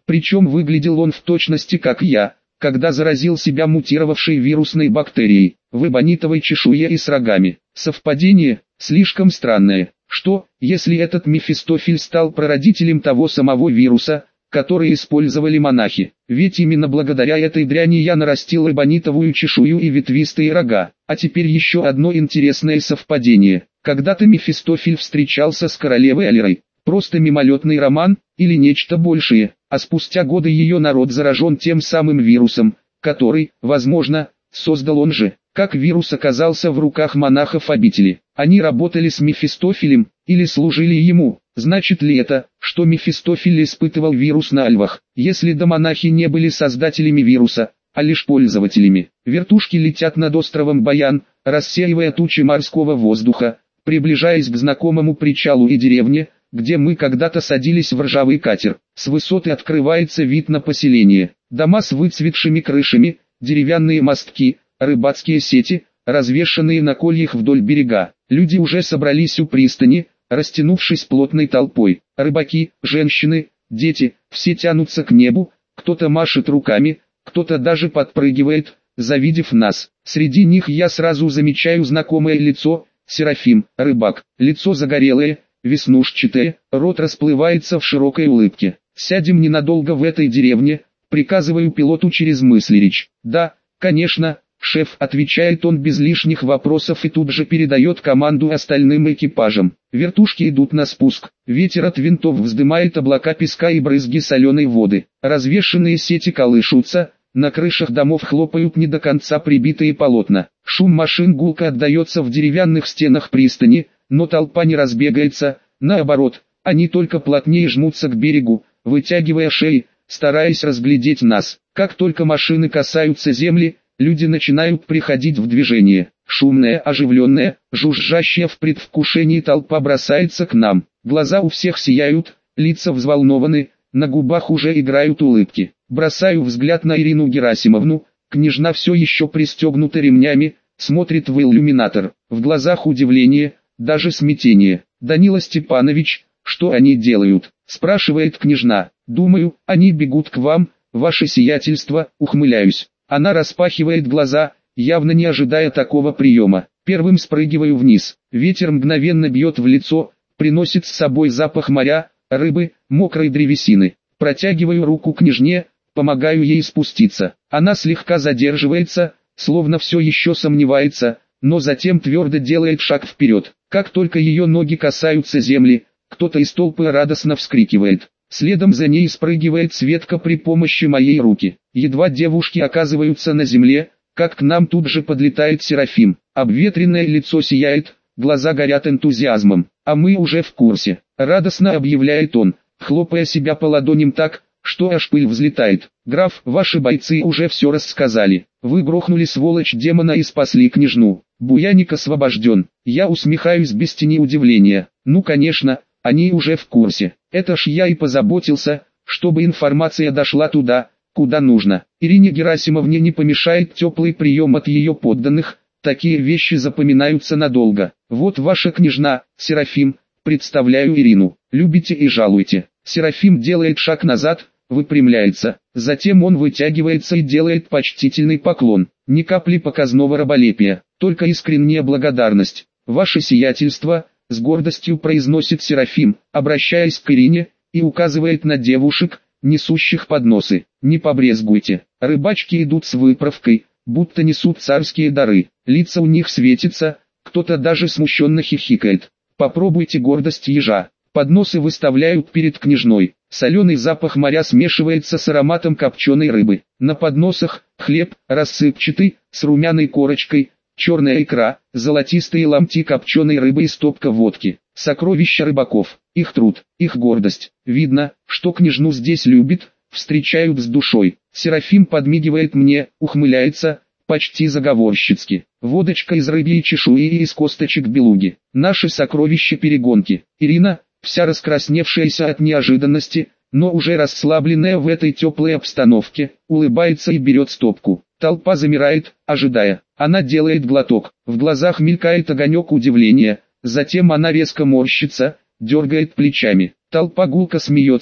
Причем выглядел он в точности как я, когда заразил себя мутировавшей вирусной бактерией, в эбонитовой чешуе и с рогами. Совпадение, слишком странное. Что, если этот Мефистофель стал прародителем того самого вируса, который использовали монахи? Ведь именно благодаря этой дряни я нарастил эбонитовую чешую и ветвистые рога. А теперь еще одно интересное совпадение. Когда-то Мефистофель встречался с королевой Алирой. Просто мимолетный роман, или нечто большее, а спустя годы ее народ заражен тем самым вирусом, который, возможно, создал он же. Как вирус оказался в руках монахов обители? Они работали с Мефистофелем, или служили ему? Значит ли это, что Мефистофель испытывал вирус на альвах, если до монахи не были создателями вируса, а лишь пользователями? Вертушки летят над островом Баян, рассеивая тучи морского воздуха, приближаясь к знакомому причалу и деревне, где мы когда-то садились в ржавый катер. С высоты открывается вид на поселение. Дома с выцветшими крышами, деревянные мостки, рыбацкие сети, развешанные на кольях вдоль берега. Люди уже собрались у пристани, растянувшись плотной толпой. Рыбаки, женщины, дети, все тянутся к небу, кто-то машет руками, кто-то даже подпрыгивает, завидев нас. Среди них я сразу замечаю знакомое лицо, Серафим, рыбак, лицо загорелое, веснушчатое, рот расплывается в широкой улыбке. «Сядем ненадолго в этой деревне», приказываю пилоту через мыслеречь. «Да, конечно, шеф», отвечает он без лишних вопросов и тут же передает команду остальным экипажам. Вертушки идут на спуск. Ветер от винтов вздымает облака песка и брызги соленой воды. Развешенные сети колышутся, на крышах домов хлопают не до конца прибитые полотна. Шум машин гулко отдается в деревянных стенах пристани, но толпа не разбегается, наоборот, они только плотнее жмутся к берегу, вытягивая шеи, стараясь разглядеть нас. Как только машины касаются земли, люди начинают приходить в движение. Шумная, оживленная, жужжащая в предвкушении толпа бросается к нам. Глаза у всех сияют, лица взволнованы, на губах уже играют улыбки. Бросаю взгляд на Ирину Герасимовну, княжна все еще пристегнута ремнями, смотрит в иллюминатор. В глазах удивление, даже смятение. «Данила Степанович, что они делают?» – спрашивает княжна. «Думаю, они бегут к вам, ваше сиятельство», ухмыляюсь. Она распахивает глаза, явно не ожидая такого приема. Первым спрыгиваю вниз. Ветер мгновенно бьет в лицо, приносит с собой запах моря, рыбы, мокрой древесины. Протягиваю руку княжне, помогаю ей спуститься. Она слегка задерживается, словно все еще сомневается, но затем твердо делает шаг вперед. Как только ее ноги касаются земли, кто-то из толпы радостно вскрикивает. Следом за ней спрыгивает Светка при помощи моей руки. Едва девушки оказываются на земле, как к нам тут же подлетает Серафим. Обветренное лицо сияет, глаза горят энтузиазмом. А мы уже в курсе. Радостно объявляет он, хлопая себя по ладоням так, что аж пыль взлетает. «Граф, ваши бойцы уже все рассказали. Вы грохнули сволочь демона и спасли княжну. Буяник освобожден». Я усмехаюсь без тени удивления. Ну конечно, они уже в курсе. Это ж я и позаботился, чтобы информация дошла туда, куда нужно. Ирине Герасимовне не помешает теплый прием от ее подданных, такие вещи запоминаются надолго. Вот ваша княжна, Серафим, представляю Ирину. Любите и жалуйте. Серафим делает шаг назад, выпрямляется. Затем он вытягивается и делает почтительный поклон. Ни капли показного раболепия, только искренняя благодарность. Ваше сиятельство, с гордостью произносит Серафим, обращаясь к Ирине, и указывает на девушек, несущих подносы. Не побрезгуйте. Рыбачки идут с выправкой, будто несут царские дары. Лица у них светятся, кто-то даже смущенно хихикает. Попробуйте гордость ежа. Подносы выставляют перед княжной. Соленый запах моря смешивается с ароматом копченой рыбы. На подносах хлеб, рассыпчатый, с румяной корочкой, черная икра, золотистые ломти копченой рыбы и стопка водки. Сокровища рыбаков, их труд, их гордость. Видно, что княжну здесь любят, встречают с душой. Серафим подмигивает мне, ухмыляется, почти заговорщицки. Водочка из рыбьей чешуи и из косточек белуги. Наши сокровища-перегонки. Ирина, вся раскрасневшаяся от неожиданности, но уже расслабленная в этой теплой обстановке, улыбается и берет стопку. Толпа замирает, ожидая. Она делает глоток. В глазах мелькает огонек удивления. Затем она резко морщится, дергает плечами. Толпа гулко смеется,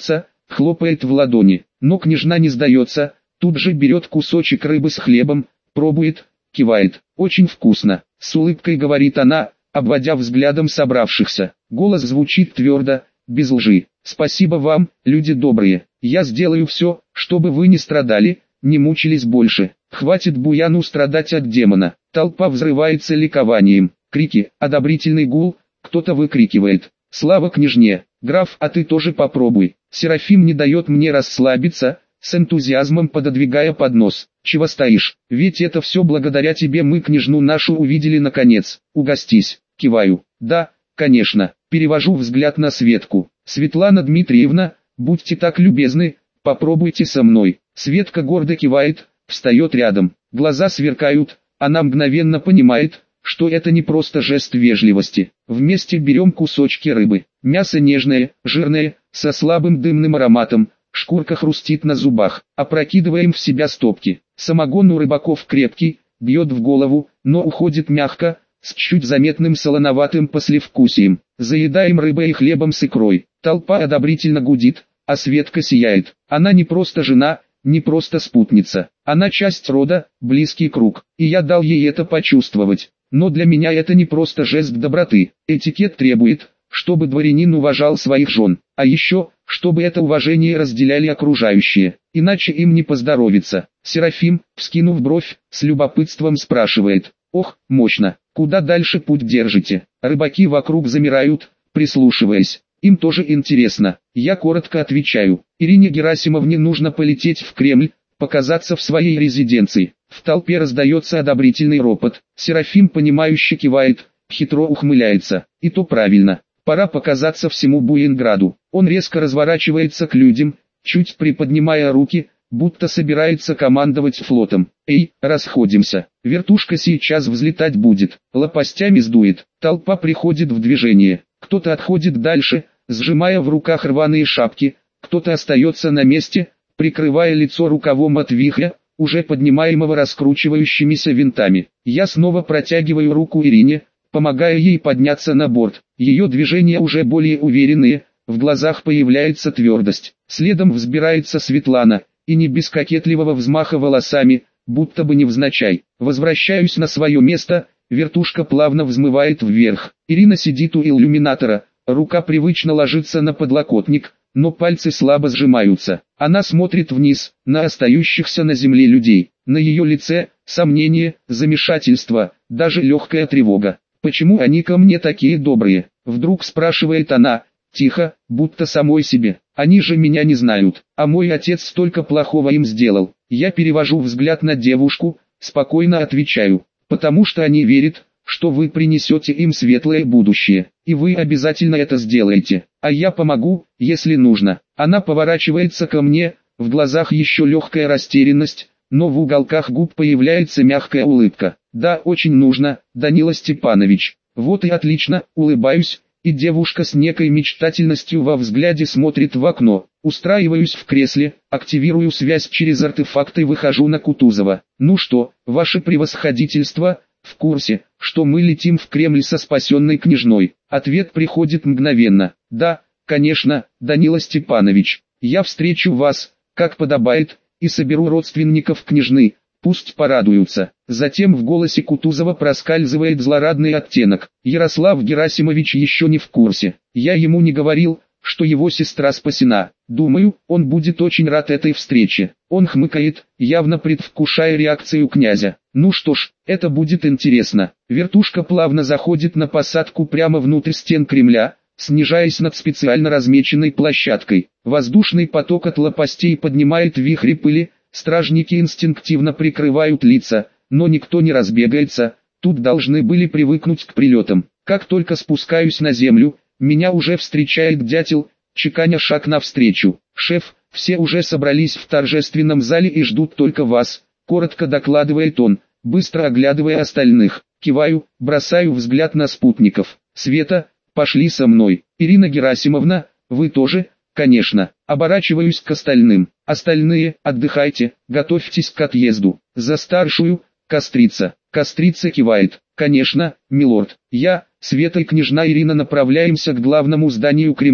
хлопает в ладони. Но княжна не сдается, тут же берет кусочек рыбы с хлебом, пробует, кивает. Очень вкусно, с улыбкой говорит она, обводя взглядом собравшихся. Голос звучит твердо, без лжи. Спасибо вам, люди добрые. Я сделаю все, чтобы вы не страдали, не мучились больше. Хватит Буяну страдать от демона. Толпа взрывается ликованием. Крики, одобрительный гул, кто-то выкрикивает: «Слава княжне! Граф, а ты тоже попробуй!» Серафим не дает мне расслабиться, с энтузиазмом пододвигая поднос. «Чего стоишь? Ведь это все благодаря тебе мы княжну нашу увидели наконец. Угостись!» Киваю. «Да, конечно». Перевожу взгляд на Светку. «Светлана Дмитриевна, будьте так любезны, попробуйте со мной». Светка гордо кивает, встает рядом. Глаза сверкают, она мгновенно понимает, что это не просто жест вежливости. Вместе берем кусочки рыбы. Мясо нежное, жирное, со слабым дымным ароматом, шкурка хрустит на зубах. Опрокидываем в себя стопки. Самогон у рыбаков крепкий, бьет в голову, но уходит мягко, с чуть заметным солоноватым послевкусием. Заедаем рыбой и хлебом с икрой. Толпа одобрительно гудит, а Светка сияет. Она не просто жена, не просто спутница. Она часть рода, близкий круг. И я дал ей это почувствовать. Но для меня это не просто жест доброты. Этикет требует, чтобы дворянин уважал своих жен. А еще, чтобы это уважение разделяли окружающие. Иначе им не поздоровится. Серафим, вскинув бровь, с любопытством спрашивает: «Ох, мощно, куда дальше путь держите?» Рыбаки вокруг замирают, прислушиваясь. Им тоже интересно. Я коротко отвечаю: Ирине Герасимовне нужно полететь в Кремль, показаться в своей резиденции. В толпе раздается одобрительный ропот. Серафим понимающе кивает, хитро ухмыляется. И то правильно. Пора показаться всему Буинграду. Он резко разворачивается к людям, чуть приподнимая руки, будто собирается командовать флотом. «Эй, расходимся. Вертушка сейчас взлетать будет». Лопастями сдует. Толпа приходит в движение. Кто-то отходит дальше, сжимая в руках рваные шапки, кто-то остается на месте, прикрывая лицо рукавом от вихря, уже поднимаемого раскручивающимися винтами. Я снова протягиваю руку Ирине, помогая ей подняться на борт. Ее движения уже более уверенные, в глазах появляется твердость. Следом взбирается Светлана, и не без кокетливого взмаха волосами, будто бы невзначай. Возвращаюсь на свое место, вертушка плавно взмывает вверх. Ирина сидит у иллюминатора, рука привычно ложится на подлокотник, но пальцы слабо сжимаются. Она смотрит вниз, на остающихся на земле людей. На ее лице сомнение, замешательство, даже легкая тревога. «Почему они ко мне такие добрые?» Вдруг спрашивает она, тихо, будто самой себе. «Они же меня не знают, а мой отец столько плохого им сделал». Я перевожу взгляд на девушку, спокойно отвечаю: «Потому что они верят, что вы принесете им светлое будущее, и вы обязательно это сделаете, а я помогу, если нужно». Она поворачивается ко мне, в глазах еще легкая растерянность, но в уголках губ появляется мягкая улыбка. «Да, очень нужно, Данила Степанович». Вот и отлично, улыбаюсь, и девушка с некой мечтательностью во взгляде смотрит в окно. Устраиваюсь в кресле, активирую связь через артефакт и выхожу на Кутузова. «Ну что, ваше превосходительство, в курсе, что мы летим в Кремль со спасенной княжной?» Ответ приходит мгновенно: «Да, конечно, Данила Степанович, я встречу вас, как подобает, и соберу родственников княжны, пусть порадуются». Затем в голосе Кутузова проскальзывает злорадный оттенок. Ярослав Герасимович еще не в курсе. Я ему не говорил, что его сестра спасена. Думаю, он будет очень рад этой встрече. Он хмыкает, явно предвкушая реакцию князя. Ну что ж, это будет интересно. Вертушка плавно заходит на посадку прямо внутрь стен Кремля, снижаясь над специально размеченной площадкой. Воздушный поток от лопастей поднимает вихри пыли, стражники инстинктивно прикрывают лица, но никто не разбегается, тут должны были привыкнуть к прилетам. Как только спускаюсь на землю, меня уже встречает дятел, чеканя шаг навстречу. «Шеф, все уже собрались в торжественном зале и ждут только вас», — коротко докладывает он, быстро оглядывая остальных. Киваю, бросаю взгляд на спутников. «Света, пошли со мной. Ирина Герасимовна, вы тоже?» «Конечно». Оборачиваюсь к остальным. «Остальные, отдыхайте, готовьтесь к отъезду. За старшую, Кострица». Кострица кивает. «Конечно, милорд». Я, Света и княжна Ирина направляемся к главному зданию Кремля.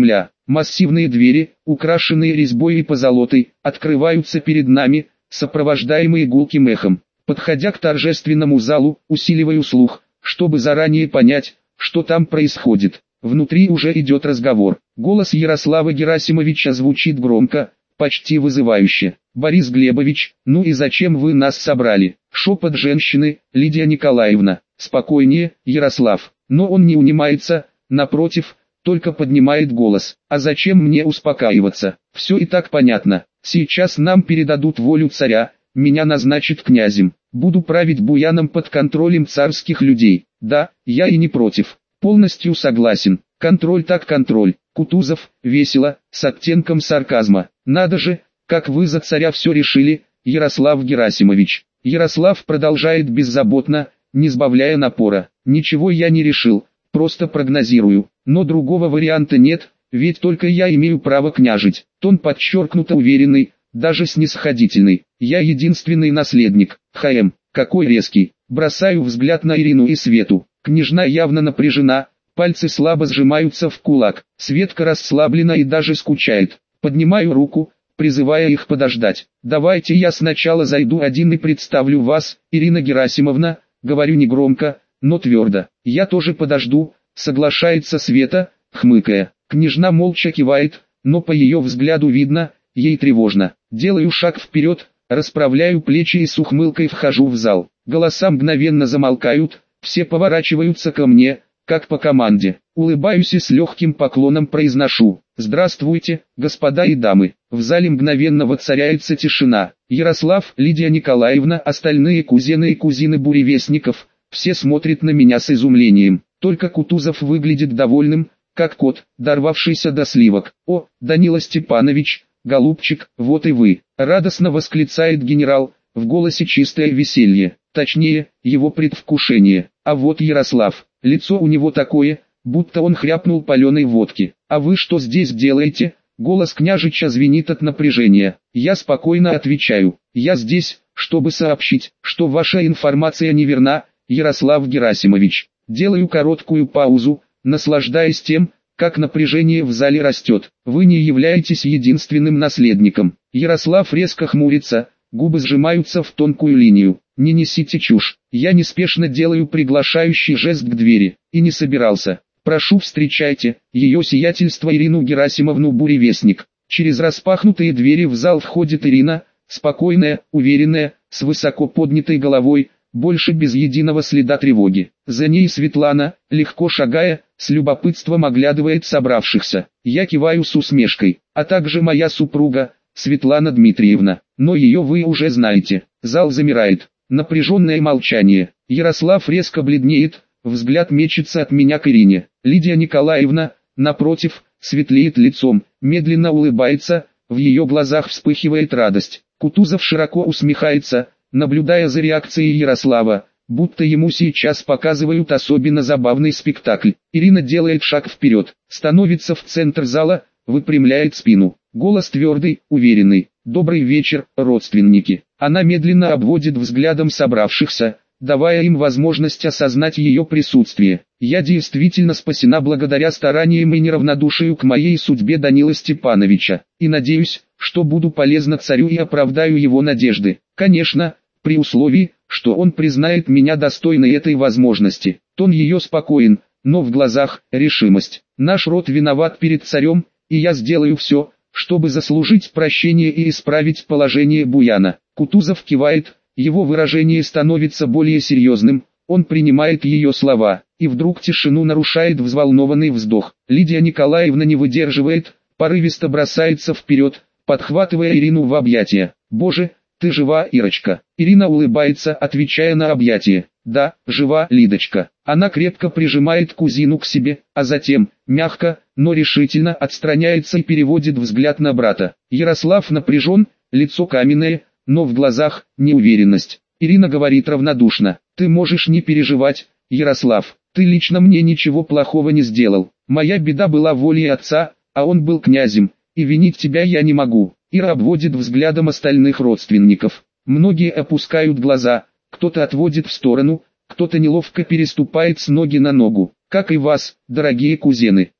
Массивные двери, украшенные резьбой и позолотой, открываются перед нами, сопровождаемые гулким эхом. Подходя к торжественному залу, усиливаю слух, чтобы заранее понять, что там происходит. Внутри уже идет разговор. Голос Ярослава Герасимовича звучит громко, почти вызывающе. «Борис Глебович, ну и зачем вы нас собрали?» Шепот женщины: «Лидия Николаевна, спокойнее, Ярослав». Но он не унимается, напротив, только поднимает голос. «А зачем мне успокаиваться? Все и так понятно. Сейчас нам передадут волю царя, меня назначат князем. Буду править Буяном под контролем царских людей. Да, я и не против. Полностью согласен. Контроль так контроль». Кутузов, весело, с оттенком сарказма. «Надо же, как вы за царя все решили, Ярослав Герасимович». Ярослав продолжает беззаботно, не сбавляя напора. «Ничего я не решил, просто прогнозирую. Но другого варианта нет, ведь только я имею право княжить». Тон подчеркнуто уверенный, даже снисходительный. «Я единственный наследник». ХМ, какой резкий. Бросаю взгляд на Ирину и Свету. Княжна явно напряжена, пальцы слабо сжимаются в кулак. Светка расслаблена и даже скучает. Поднимаю руку, призывая их подождать. «Давайте я сначала зайду один и представлю вас, Ирина Герасимовна», говорю негромко, но твердо. «Я тоже подожду», соглашается Света, хмыкая. Княжна молча кивает, но по ее взгляду видно, ей тревожно. Делаю шаг вперед, расправляю плечи и с ухмылкой вхожу в зал. Голоса мгновенно замолкают, все поворачиваются ко мне, как по команде. Улыбаюсь и с легким поклоном произношу: «Здравствуйте, господа и дамы». В зале мгновенно воцаряется тишина. Ярослав, Лидия Николаевна, остальные кузены и кузины буревестников, все смотрят на меня с изумлением. Только Кутузов выглядит довольным, как кот, дорвавшийся до сливок. «О, Данила Степанович, голубчик, вот и вы!» Радостно восклицает генерал, в голосе чистое веселье, точнее, его предвкушение. А вот Ярослав, лицо у него такое, будто он хряпнул паленой водки. «А вы что здесь делаете?» Голос княжича звенит от напряжения. Я спокойно отвечаю: «Я здесь, чтобы сообщить, что ваша информация неверна, Ярослав Герасимович». Делаю короткую паузу, наслаждаясь тем, как напряжение в зале растет. «Вы не являетесь единственным наследником». Ярослав резко хмурится, губы сжимаются в тонкую линию. «Не несите чушь». Я неспешно делаю приглашающий жест к двери. И не собирался. «Прошу, встречайте, ее сиятельство Ирину Герасимовну Буревестник». Через распахнутые двери в зал входит Ирина, спокойная, уверенная, с высоко поднятой головой, больше без единого следа тревоги. За ней Светлана, легко шагая, с любопытством оглядывает собравшихся. Я киваю с усмешкой, а также моя супруга, Светлана Дмитриевна. Но ее вы уже знаете. Зал замирает. Напряженное молчание. Ярослав резко бледнеет, взгляд мечется от меня к Ирине. Лидия Николаевна, напротив, светлеет лицом, медленно улыбается, в ее глазах вспыхивает радость. Кутузов широко усмехается, наблюдая за реакцией Ярослава, будто ему сейчас показывают особенно забавный спектакль. Ирина делает шаг вперед, становится в центр зала, выпрямляет спину. Голос твердый, уверенный. «Добрый вечер, родственники». Она медленно обводит взглядом собравшихся, давая им возможность осознать ее присутствие. «Я действительно спасена благодаря стараниям и неравнодушию к моей судьбе Данила Степановича, и надеюсь, что буду полезна царю и оправдаю его надежды. Конечно, при условии, что он признает меня достойной этой возможности». Тон ее спокоен, но в глазах решимость. «Наш род виноват перед царем, и я сделаю все, чтобы заслужить прощение и исправить положение Буяна». Кутузов кивает, его выражение становится более серьезным, он принимает ее слова, и вдруг тишину нарушает взволнованный вздох. Лидия Николаевна не выдерживает, порывисто бросается вперед, подхватывая Ирину в объятия. «Боже, ты жива, Ирочка?» Ирина улыбается, отвечая на объятие. «Да, жива, Лидочка». Она крепко прижимает кузину к себе, а затем, мягко, но решительно отстраняется и переводит взгляд на брата. Ярослав напряжен, лицо каменное, но в глазах неуверенность. Ирина говорит равнодушно: «Ты можешь не переживать, Ярослав, ты лично мне ничего плохого не сделал. Моя беда была волей отца, а он был князем, и винить тебя я не могу». Ира обводит взглядом остальных родственников. Многие опускают глаза, кто-то отводит в сторону, кто-то неловко переступает с ноги на ногу. «Как и вас, дорогие кузены».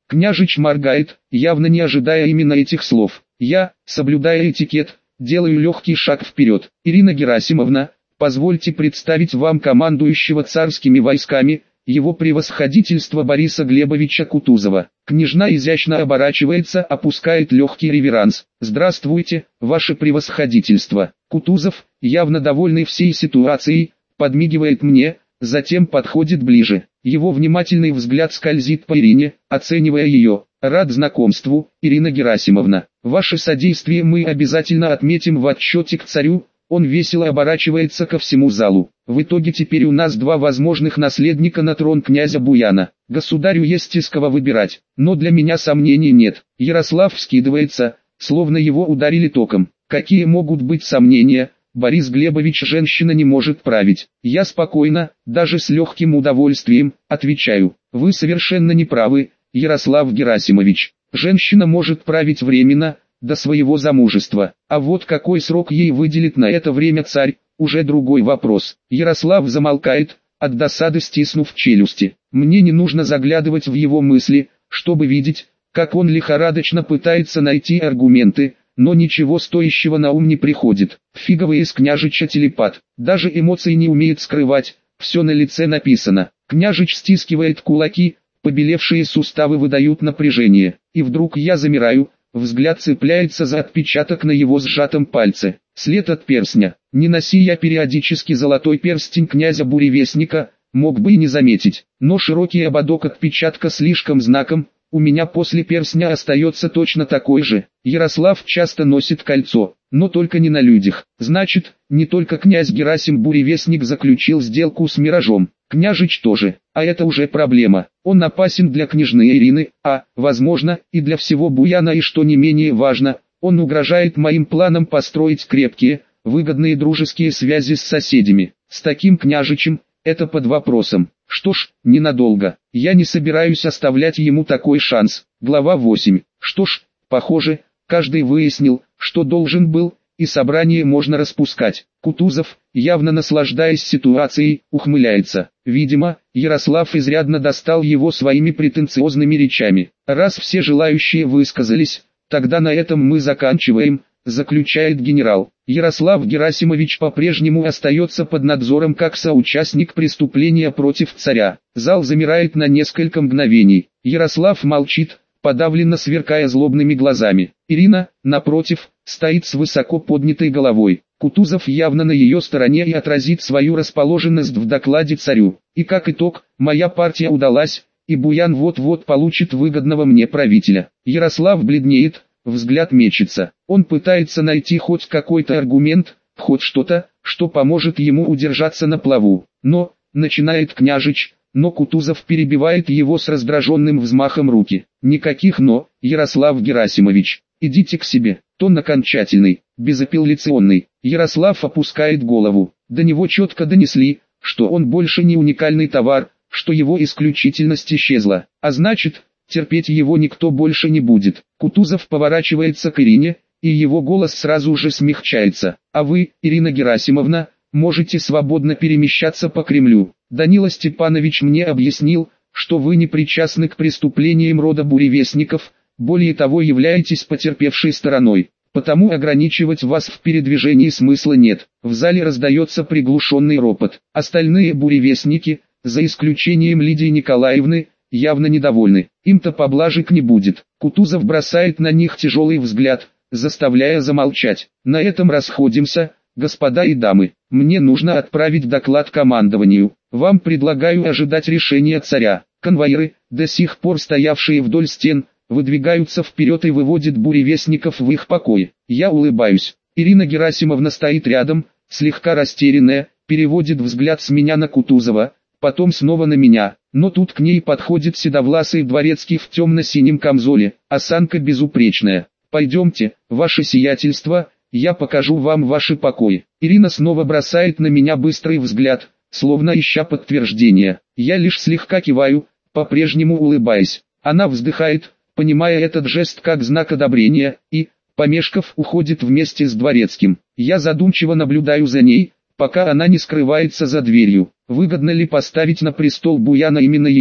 Княжич моргает, явно не ожидая именно этих слов. Я, соблюдая этикет, делаю легкий шаг вперед. Ирина Герасимовна, позвольте представить вам командующего царскими войсками, его превосходительство Бориса Глебовича Кутузова. Княжна изящно оборачивается, опускает легкий реверанс. «Здравствуйте, ваше превосходительство». Кутузов, явно довольный всей ситуацией, подмигивает мне, затем подходит ближе. Его внимательный взгляд скользит по Ирине, оценивая ее. «Рад знакомству, Ирина Герасимовна. Ваше содействие мы обязательно отметим в отчете к царю». Он весело оборачивается ко всему залу. В итоге теперь у нас два возможных наследника на трон князя Буяна. Государю есть из кого выбирать, но для меня сомнений нет. Ярослав вскидывается, словно его ударили током. Какие могут быть сомнения? Борис Глебович женщина не может править. Я спокойно, даже с легким удовольствием, отвечаю. Вы совершенно не правы, Ярослав Герасимович. Женщина может править временно, до своего замужества. А вот какой срок ей выделит на это время царь, уже другой вопрос. Ярослав замолкает, от досады стиснув челюсти. Мне не нужно заглядывать в его мысли, чтобы видеть, как он лихорадочно пытается найти аргументы, но ничего стоящего на ум не приходит. Фиговый из княжича телепат, даже эмоций не умеет скрывать, все на лице написано. Княжич стискивает кулаки, побелевшие суставы выдают напряжение. И вдруг я замираю, взгляд цепляется за отпечаток на его сжатом пальце. След от перстня. Не носи я периодически золотой перстень князя Буревестника, мог бы и не заметить. Но широкий ободок отпечатка слишком знаком, у меня после перстня остается точно такой же. Ярослав часто носит кольцо, но только не на людях. Значит, не только князь Герасим Буревестник заключил сделку с Миражом. Княжич тоже, а это уже проблема. Он опасен для княжны Ирины, а, возможно, и для всего Буяна, и что не менее важно, он угрожает моим планам построить крепкие, выгодные дружеские связи с соседями. С таким княжичем, это под вопросом. Что ж, ненадолго. Я не собираюсь оставлять ему такой шанс. Глава восемь. Что ж, похоже, каждый выяснил, что должен был, и собрание можно распускать. Кутузов, явно наслаждаясь ситуацией, ухмыляется. Видимо, Ярослав изрядно достал его своими претенциозными речами. Раз все желающие высказались, тогда на этом мы заканчиваем, заключает генерал. Ярослав Герасимович по-прежнему остается под надзором как соучастник преступления против царя. Зал замирает на несколько мгновений. Ярослав молчит, подавленно сверкая злобными глазами. Ирина, напротив, стоит с высоко поднятой головой. Кутузов явно на ее стороне и отразит свою расположенность в докладе царю. И как итог, моя партия удалась, и Буян вот-вот получит выгодного мне правителя. Ярослав бледнеет, взгляд мечется. Он пытается найти хоть какой-то аргумент, хоть что-то, что поможет ему удержаться на плаву. Но, начинает княжич, но Кутузов перебивает его с раздраженным взмахом руки. Никаких «но», Ярослав Герасимович, идите к себе. Тон окончательный, безапелляционный. Ярослав опускает голову. До него четко донесли, что он больше не уникальный товар, что его исключительность исчезла. А значит, терпеть его никто больше не будет. Кутузов поворачивается к Ирине, и его голос сразу же смягчается. А вы, Ирина Герасимовна, можете свободно перемещаться по Кремлю. Данила Степанович мне объяснил, что вы не причастны к преступлениям рода Буревестников, более того являетесь потерпевшей стороной. Потому ограничивать вас в передвижении смысла нет. В зале раздается приглушенный ропот. Остальные буревестники, за исключением Лидии Николаевны, явно недовольны. Им-то поблажек не будет. Кутузов бросает на них тяжелый взгляд, заставляя замолчать. На этом расходимся, господа и дамы. Мне нужно отправить доклад командованию. Вам предлагаю ожидать решения царя. Конвоиры, до сих пор стоявшие вдоль стен, выдвигаются вперед и выводят буревестников в их покое. Я улыбаюсь. Ирина Герасимовна стоит рядом, слегка растерянная, переводит взгляд с меня на Кутузова, потом снова на меня. Но тут к ней подходит седовласый дворецкий в темно-синем камзоле, осанка безупречная. «Пойдемте, ваше сиятельство, я покажу вам ваши покои». Ирина снова бросает на меня быстрый взгляд, словно ища подтверждения. Я лишь слегка киваю, по-прежнему улыбаясь. Она вздыхает, понимая этот жест как знак одобрения, и, помешков, уходит вместе с дворецким. Я задумчиво наблюдаю за ней, пока она не скрывается за дверью. Выгодно ли поставить на престол Буяна именно ее?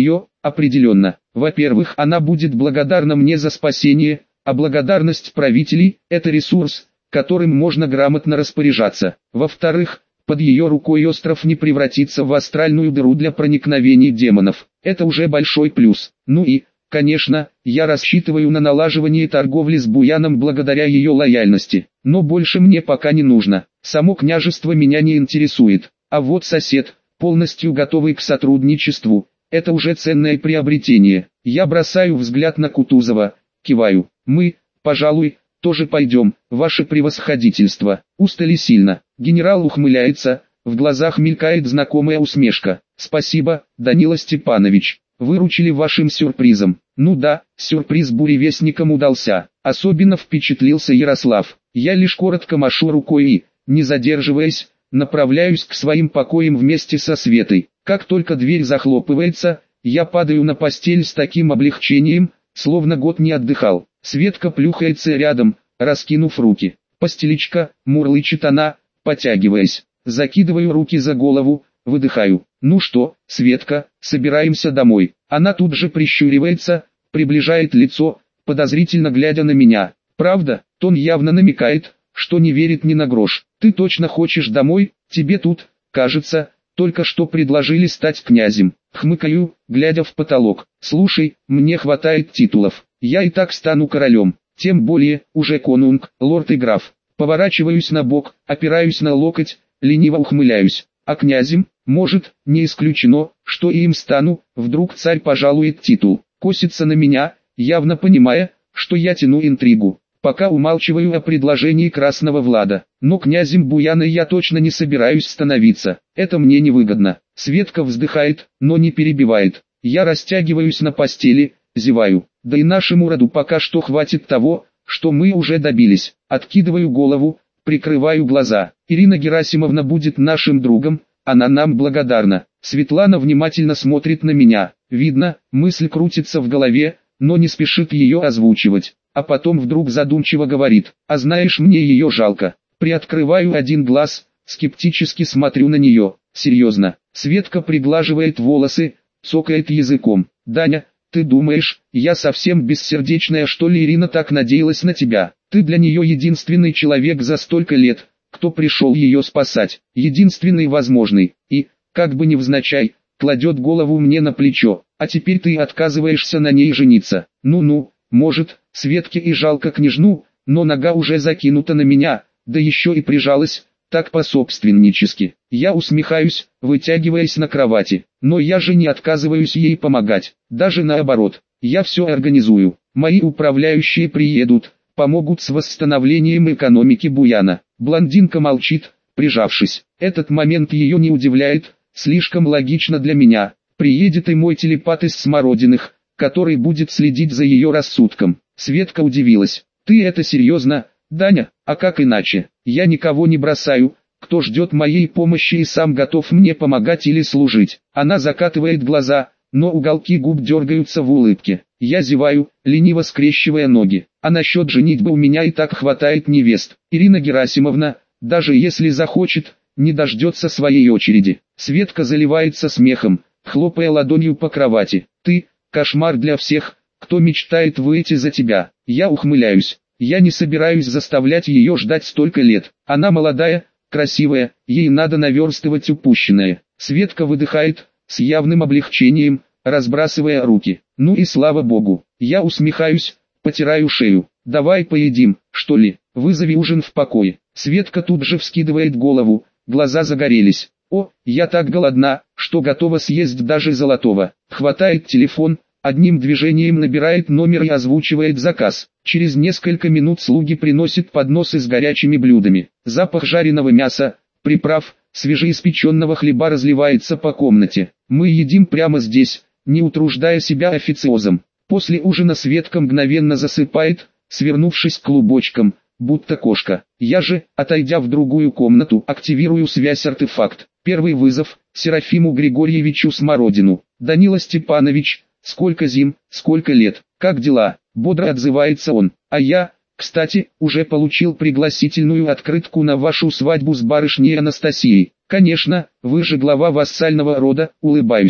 Определенно. Во-первых, она будет благодарна мне за спасение, а благодарность правителей – это ресурс, которым можно грамотно распоряжаться. Во-вторых, под ее рукой остров не превратится в астральную дыру для проникновения демонов. Это уже большой плюс. Ну и, конечно, я рассчитываю на налаживание торговли с Буяном благодаря ее лояльности. Но больше мне пока не нужно. Само княжество меня не интересует. А вот сосед, полностью готовый к сотрудничеству, это уже ценное приобретение. Я бросаю взгляд на Кутузова, киваю. Мы, пожалуй, тоже пойдем, ваше превосходительство. Устали сильно. Генерал ухмыляется, в глазах мелькает знакомая усмешка. Спасибо, Данила Степанович, выручили вашим сюрпризом. Ну да, сюрприз буревестникам удался. Особенно впечатлился Ярослав. Я лишь коротко машу рукой и, не задерживаясь, направляюсь к своим покоям вместе со Светой. Как только дверь захлопывается, я падаю на постель с таким облегчением, словно год не отдыхал. Светка плюхается рядом, раскинув руки. «Постеличка», мурлычет она, потягиваясь. Закидываю руки за голову, выдыхаю. «Ну что, Светка, собираемся домой». Она тут же прищуривается, приближает лицо, подозрительно глядя на меня. «Правда?» Тон явно намекает, что не верит ни на грош. «Ты точно хочешь домой? Тебе тут, кажется, только что предложили стать князем». Хмыкаю, глядя в потолок. «Слушай, мне хватает титулов. Я и так стану королем. Тем более, уже конунг, лорд и граф». Поворачиваюсь на бок, опираюсь на локоть, лениво ухмыляюсь. «А князем? Может, не исключено, что и им стану, вдруг царь пожалует титул». Косится на меня, явно понимая, что я тяну интригу. Пока умалчиваю о предложении Красного Влада, но князем Буяна я точно не собираюсь становиться, это мне невыгодно. Светка вздыхает, но не перебивает. Я растягиваюсь на постели, зеваю. Да и нашему роду пока что хватит того, что мы уже добились. Откидываю голову, прикрываю глаза. Ирина Герасимовна будет нашим другом, она нам благодарна. Светлана внимательно смотрит на меня. Видно, мысль крутится в голове, но не спешит ее озвучивать. А потом вдруг задумчиво говорит: «А знаешь, мне ее жалко». Приоткрываю один глаз, скептически смотрю на нее. Серьезно. Светка приглаживает волосы, цокает языком. «Даня, ты думаешь, я совсем бессердечная, что ли?» Ирина так надеялась на тебя. Ты для нее единственный человек за столько лет, кто пришел ее спасать. Единственный возможный. И, как бы невзначай, кладет голову мне на плечо. А теперь ты отказываешься на ней жениться. Ну-ну, может, Светке и жалко княжну, но нога уже закинута на меня, да еще и прижалась, так по-собственнически. Я усмехаюсь, вытягиваясь на кровати. Но я же не отказываюсь ей помогать. Даже наоборот, я все организую. Мои управляющие приедут, помогут с восстановлением экономики Буяна. Блондинка молчит, прижавшись. Этот момент ее не удивляет, слишком логично для меня. Приедет и мой телепат из Смородиных, который будет следить за ее рассудком. Светка удивилась. «Ты это серьезно, Даня? А как иначе? Я никого не бросаю, кто ждет моей помощи и сам готов мне помогать или служить». Она закатывает глаза, но уголки губ дергаются в улыбке. Я зеваю, лениво скрещивая ноги. А насчет женитьбы у меня и так хватает невест. Ирина Герасимовна, даже если захочет, не дождется своей очереди. Светка заливается смехом, хлопая ладонью по кровати. «Ты – кошмар для всех, кто мечтает выйти за тебя». Я ухмыляюсь. Я не собираюсь заставлять ее ждать столько лет. Она молодая, красивая, ей надо наверстывать упущенное. Светка выдыхает, с явным облегчением, разбрасывая руки. Ну и слава богу. Я усмехаюсь, потираю шею. «Давай поедим, что ли? Вызови ужин в покое». Светка тут же вскидывает голову, глаза загорелись. «О, я так голодна, что готова съесть даже золотого». Хватает телефон, одним движением набирает номер и озвучивает заказ. Через несколько минут слуги приносят подносы с горячими блюдами. Запах жареного мяса, приправ, свежеиспеченного хлеба разливается по комнате. Мы едим прямо здесь, не утруждая себя официозом. После ужина Светка мгновенно засыпает, свернувшись клубочком, будто кошка. Я же, отойдя в другую комнату, активирую связь-артефакт. Первый вызов Серафиму Григорьевичу Смородину. «Данила Степанович, сколько зим, сколько лет, как дела?» Бодро отзывается он. «А я, кстати, уже получил пригласительную открытку на вашу свадьбу с барышней Анастасией». «Конечно, вы же глава вассального рода», улыбаюсь.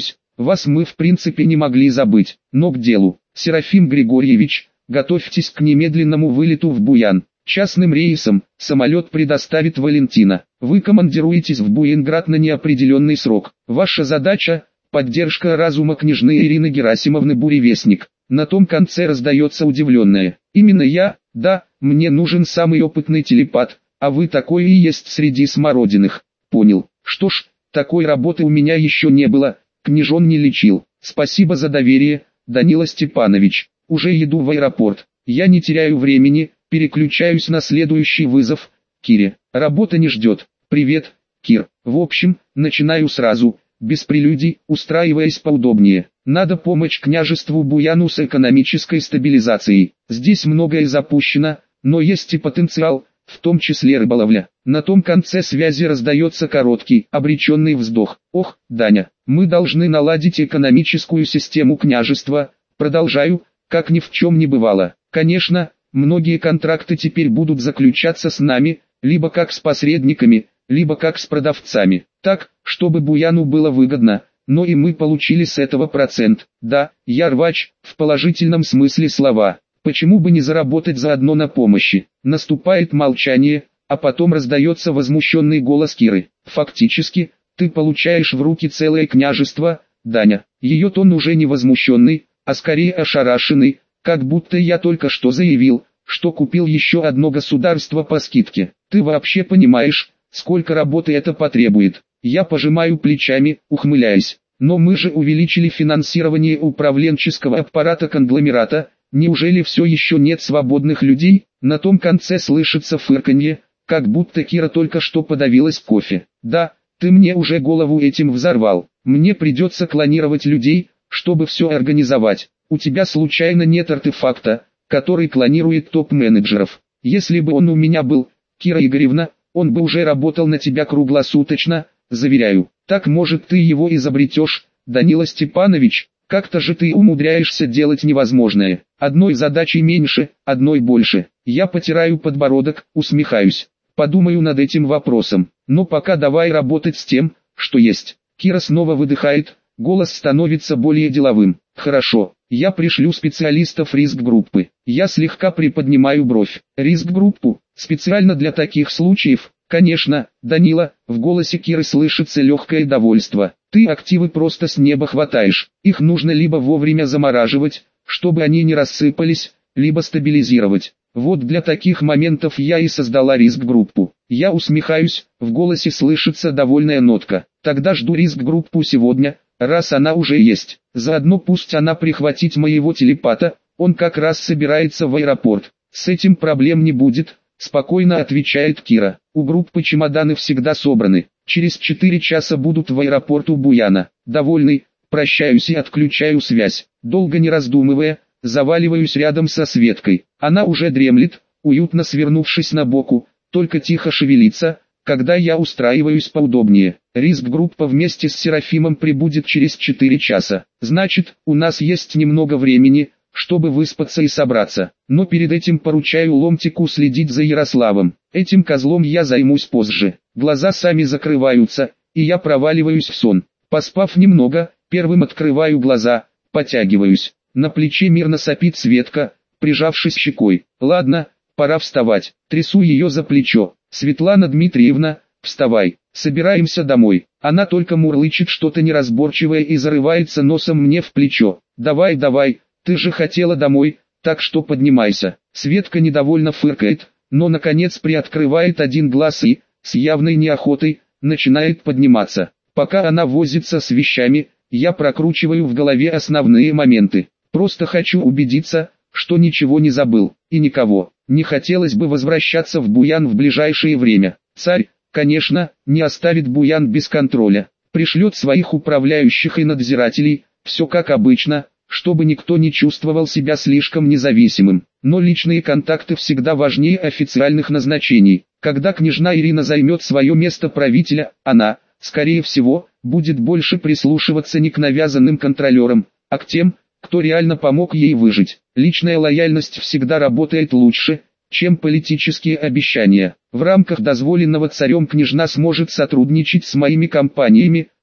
Вас мы в принципе не могли забыть, но к делу. Серафим Григорьевич, готовьтесь к немедленному вылету в Буян. Частным рейсом самолет предоставит Валентина. Вы командируетесь в Буянград на неопределенный срок. Ваша задача – поддержка разума княжны Ирины Герасимовны Буревестник. На том конце раздается удивленное. Именно я, да, мне нужен самый опытный телепат, а вы такой и есть среди смородиных. Понял. Что ж, такой работы у меня еще не было, княжон не лечил. Спасибо за доверие, Данила Степанович. Уже еду в аэропорт. Я не теряю времени, переключаюсь на следующий вызов. Кире. Работа не ждет. Привет, Кир. В общем, начинаю сразу, без прелюдий, устраиваясь поудобнее. Надо помочь княжеству Буяну с экономической стабилизацией. Здесь многое запущено, но есть и потенциал, в том числе рыболовля. На том конце связи раздается короткий, обреченный вздох. Ох, Даня, мы должны наладить экономическую систему княжества. Продолжаю, как ни в чем не бывало. Конечно, многие контракты теперь будут заключаться с нами, либо как с посредниками, либо как с продавцами. Так, чтобы Буяну было выгодно, но и мы получили с этого процент. Да, я рвач, в положительном смысле слова. Почему бы не заработать заодно на помощи? Наступает молчание, а потом раздается возмущенный голос Киры. Фактически, ты получаешь в руки целое княжество, Даня. Ее тон уже не возмущенный, а скорее ошарашенный, как будто я только что заявил, что купил еще одно государство по скидке. Ты вообще понимаешь, сколько работы это потребует? Я пожимаю плечами, ухмыляясь. Но мы же увеличили финансирование управленческого аппарата конгломерата. Неужели все еще нет свободных людей? На том конце слышится фырканье, как будто Кира только что подавилась кофе. Да, ты мне уже голову этим взорвал. Мне придется клонировать людей, чтобы все организовать. У тебя случайно нет артефакта, который клонирует топ-менеджеров? Если бы он у меня был, Кира Игоревна, он бы уже работал на тебя круглосуточно, заверяю. Так может ты его изобретешь, Данила Степанович? Как-то же ты умудряешься делать невозможное. Одной задачей меньше, одной больше. Я потираю подбородок, усмехаюсь. Подумаю над этим вопросом. Но пока давай работать с тем, что есть. Кира снова выдыхает, голос становится более деловым. Хорошо, я пришлю специалистов риск-группы. Я слегка приподнимаю бровь. Риск-группу? Специально для таких случаев? Конечно, Данила, в голосе Киры слышится легкое довольство. Ты активы просто с неба хватаешь. Их нужно либо вовремя замораживать, чтобы они не рассыпались, либо стабилизировать. Вот для таких моментов я и создала риск-группу. Я усмехаюсь, в голосе слышится довольная нотка. Тогда жду риск-группу сегодня, раз она уже есть. Заодно пусть она прихватит моего телепата, он как раз собирается в аэропорт. С этим проблем не будет, спокойно отвечает Кира. У группы чемоданы всегда собраны. Через четыре часа будут в аэропорту Буяна. Довольный, прощаюсь и отключаю связь. Долго не раздумывая, заваливаюсь рядом со Светкой. Она уже дремлет, уютно свернувшись на боку, только тихо шевелится, когда я устраиваюсь поудобнее. Риск-группа вместе с Серафимом прибудет через четыре часа. Значит, у нас есть немного времени, чтобы выспаться и собраться. Но перед этим поручаю Ломтику следить за Ярославом. Этим козлом я займусь позже. Глаза сами закрываются, и я проваливаюсь в сон. Поспав немного, первым открываю глаза, потягиваюсь. На плече мирно сопит Светка, прижавшись щекой. Ладно, пора вставать. Трясу ее за плечо. Светлана Дмитриевна, вставай, собираемся домой. Она только мурлычет что-то неразборчивое и зарывается носом мне в плечо. Давай, давай, ты же хотела домой, так что поднимайся. Светка недовольно фыркает, но наконец приоткрывает один глаз и, с явной неохотой, начинает подниматься. Пока она возится с вещами, я прокручиваю в голове основные моменты. Просто хочу убедиться, что ничего не забыл, и никого. Не хотелось бы возвращаться в Буян в ближайшее время. Царь, конечно, не оставит Буян без контроля. Пришлет своих управляющих и надзирателей, все как обычно, чтобы никто не чувствовал себя слишком независимым. Но личные контакты всегда важнее официальных назначений. Когда княжна Ирина займет свое место правителя, она, скорее всего, будет больше прислушиваться не к навязанным контролерам, а к тем, кто реально помог ей выжить. Личная лояльность всегда работает лучше, чем политические обещания. В рамках дозволенного царем княжна сможет сотрудничать с моими компаниями,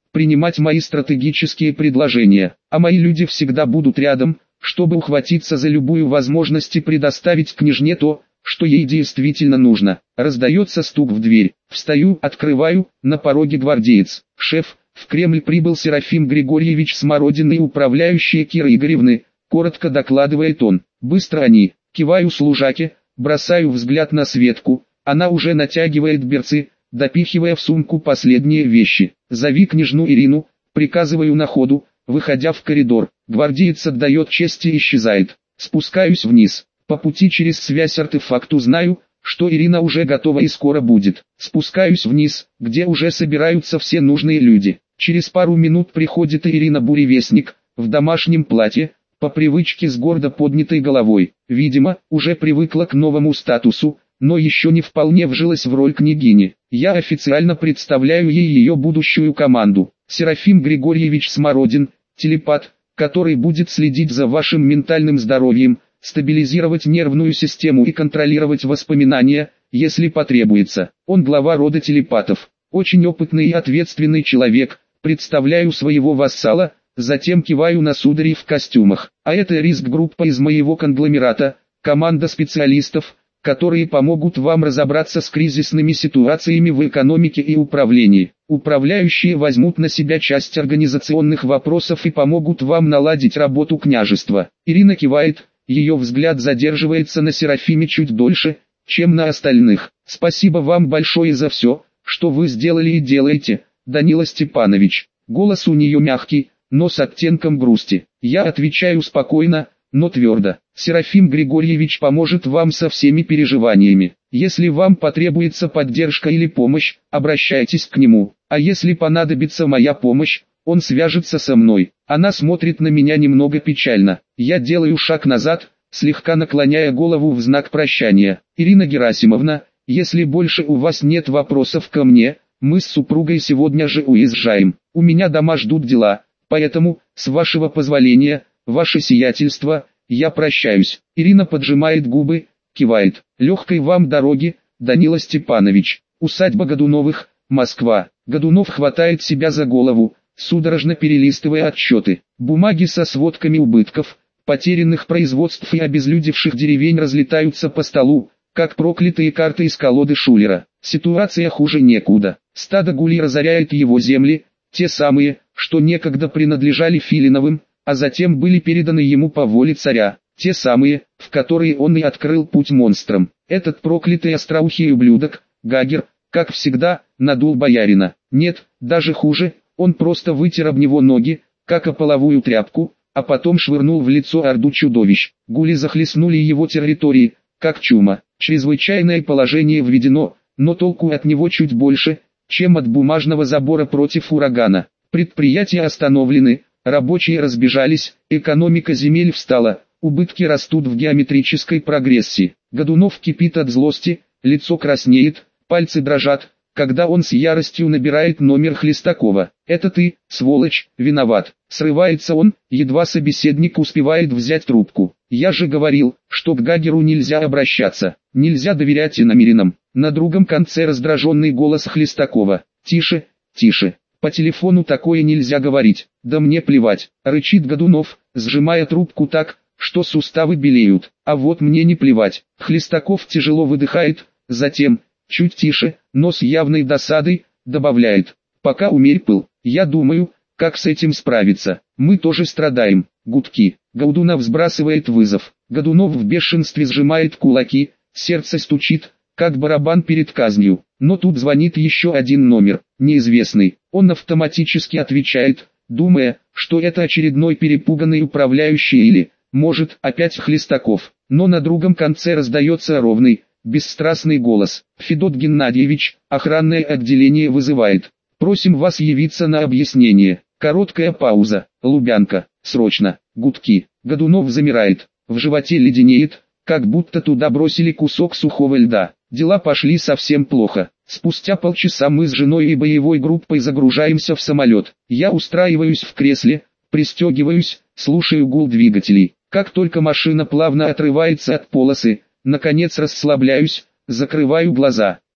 принимать мои стратегические предложения, а мои люди всегда будут рядом, чтобы ухватиться за любую возможность и предоставить княжне то, что ей действительно нужно. Раздается стук в дверь. Встаю, открываю, на пороге гвардеец. «Шеф, в Кремль прибыл Серафим Григорьевич Смородин и управляющая Кира Игоревны», коротко докладывает он. «Быстро они». Киваю служаке, бросаю взгляд на Светку, она уже натягивает берцы, допихивая в сумку последние вещи. «Зови княжну Ирину», приказываю на ходу, выходя в коридор. Гвардеец отдает честь и исчезает. Спускаюсь вниз. По пути через связь артефакт узнаю, что Ирина уже готова и скоро будет. Спускаюсь вниз, где уже собираются все нужные люди. Через пару минут приходит Ирина Буревестник, в домашнем платье, по привычке с гордо поднятой головой. Видимо, уже привыкла к новому статусу, но еще не вполне вжилась в роль княгини. Я официально представляю ей ее будущую команду. Серафим Григорьевич Смородин, телепат, который будет следить за вашим ментальным здоровьем, стабилизировать нервную систему и контролировать воспоминания, если потребуется. Он глава рода телепатов, очень опытный и ответственный человек. Представляю своего вассала, затем киваю на сударей в костюмах. А это риск-группа из моего конгломерата, команда специалистов, которые помогут вам разобраться с кризисными ситуациями в экономике и управлении. Управляющие возьмут на себя часть организационных вопросов и помогут вам наладить работу княжества. Ирина кивает, ее взгляд задерживается на Серафиме чуть дольше, чем на остальных. «Спасибо вам большое за все, что вы сделали и делаете, Данила Степанович». Голос у нее мягкий, но с оттенком грусти. Я отвечаю спокойно, но твердо. «Серафим Григорьевич поможет вам со всеми переживаниями. Если вам потребуется поддержка или помощь, обращайтесь к нему. А если понадобится моя помощь, он свяжется со мной». Она смотрит на меня немного печально. Я делаю шаг назад, слегка наклоняя голову в знак прощания. «Ирина Герасимовна, если больше у вас нет вопросов ко мне, мы с супругой сегодня же уезжаем. У меня дома ждут дела, поэтому, с вашего позволения, ваше сиятельство, я прощаюсь». Ирина поджимает губы, кивает. «Легкой вам дороги, Данила Степанович». Усадьба Годуновых, Москва. Годунов хватает себя за голову, судорожно перелистывая отчеты. Бумаги со сводками убытков, потерянных производств и обезлюдевших деревень разлетаются по столу, как проклятые карты из колоды Шулера. Ситуация хуже некуда. Стадо гулей разоряет его земли, те самые, что некогда принадлежали Филиновым, а затем были переданы ему по воле царя. Те самые, в которые он и открыл путь монстрам. Этот проклятый остроухий ублюдок, Гагер, как всегда, надул боярина. Нет, даже хуже, он просто вытер об него ноги, как о половую тряпку, а потом швырнул в лицо орду чудовищ. Гули захлестнули его территории, как чума. Чрезвычайное положение введено, но толку от него чуть больше, чем от бумажного забора против урагана. Предприятия остановлены, рабочие разбежались, экономика земель встала, убытки растут в геометрической прогрессии. Годунов кипит от злости, лицо краснеет, пальцы дрожат, когда он с яростью набирает номер Хлестакова. «Это ты, сволочь, виноват». Срывается он, едва собеседник успевает взять трубку. «Я же говорил, что к Гагеру нельзя обращаться, нельзя доверять иномирянам». На другом конце раздраженный голос Хлестакова. «Тише, тише, по телефону такое нельзя говорить». «Да мне плевать», рычит Годунов, сжимая трубку так, что суставы белеют. «А вот мне не плевать». Хлестаков тяжело выдыхает, затем, чуть тише, но с явной досадой, добавляет: «Пока умерь пыл, я думаю, как с этим справиться. Мы тоже страдаем». Гудки. Годунов сбрасывает вызов. Годунов в бешенстве сжимает кулаки, сердце стучит, как барабан перед казнью. Но тут звонит еще один номер, неизвестный. Он автоматически отвечает, думая, что это очередной перепуганный управляющий или, может, опять Хлестаков. Но на другом конце раздается ровный, бесстрастный голос. «Федот Геннадьевич, охранное отделение вызывает. Просим вас явиться на объяснение». Короткая пауза. Лубянка. Срочно. Гудки. Годунов замирает. В животе леденеет, как будто туда бросили кусок сухого льда. Дела пошли совсем плохо. Спустя полчаса мы с женой и боевой группой загружаемся в самолет. Я устраиваюсь в кресле, пристегиваюсь, слушаю гул двигателей. Как только машина плавно отрывается от полосы, наконец расслабляюсь, закрываю глаза.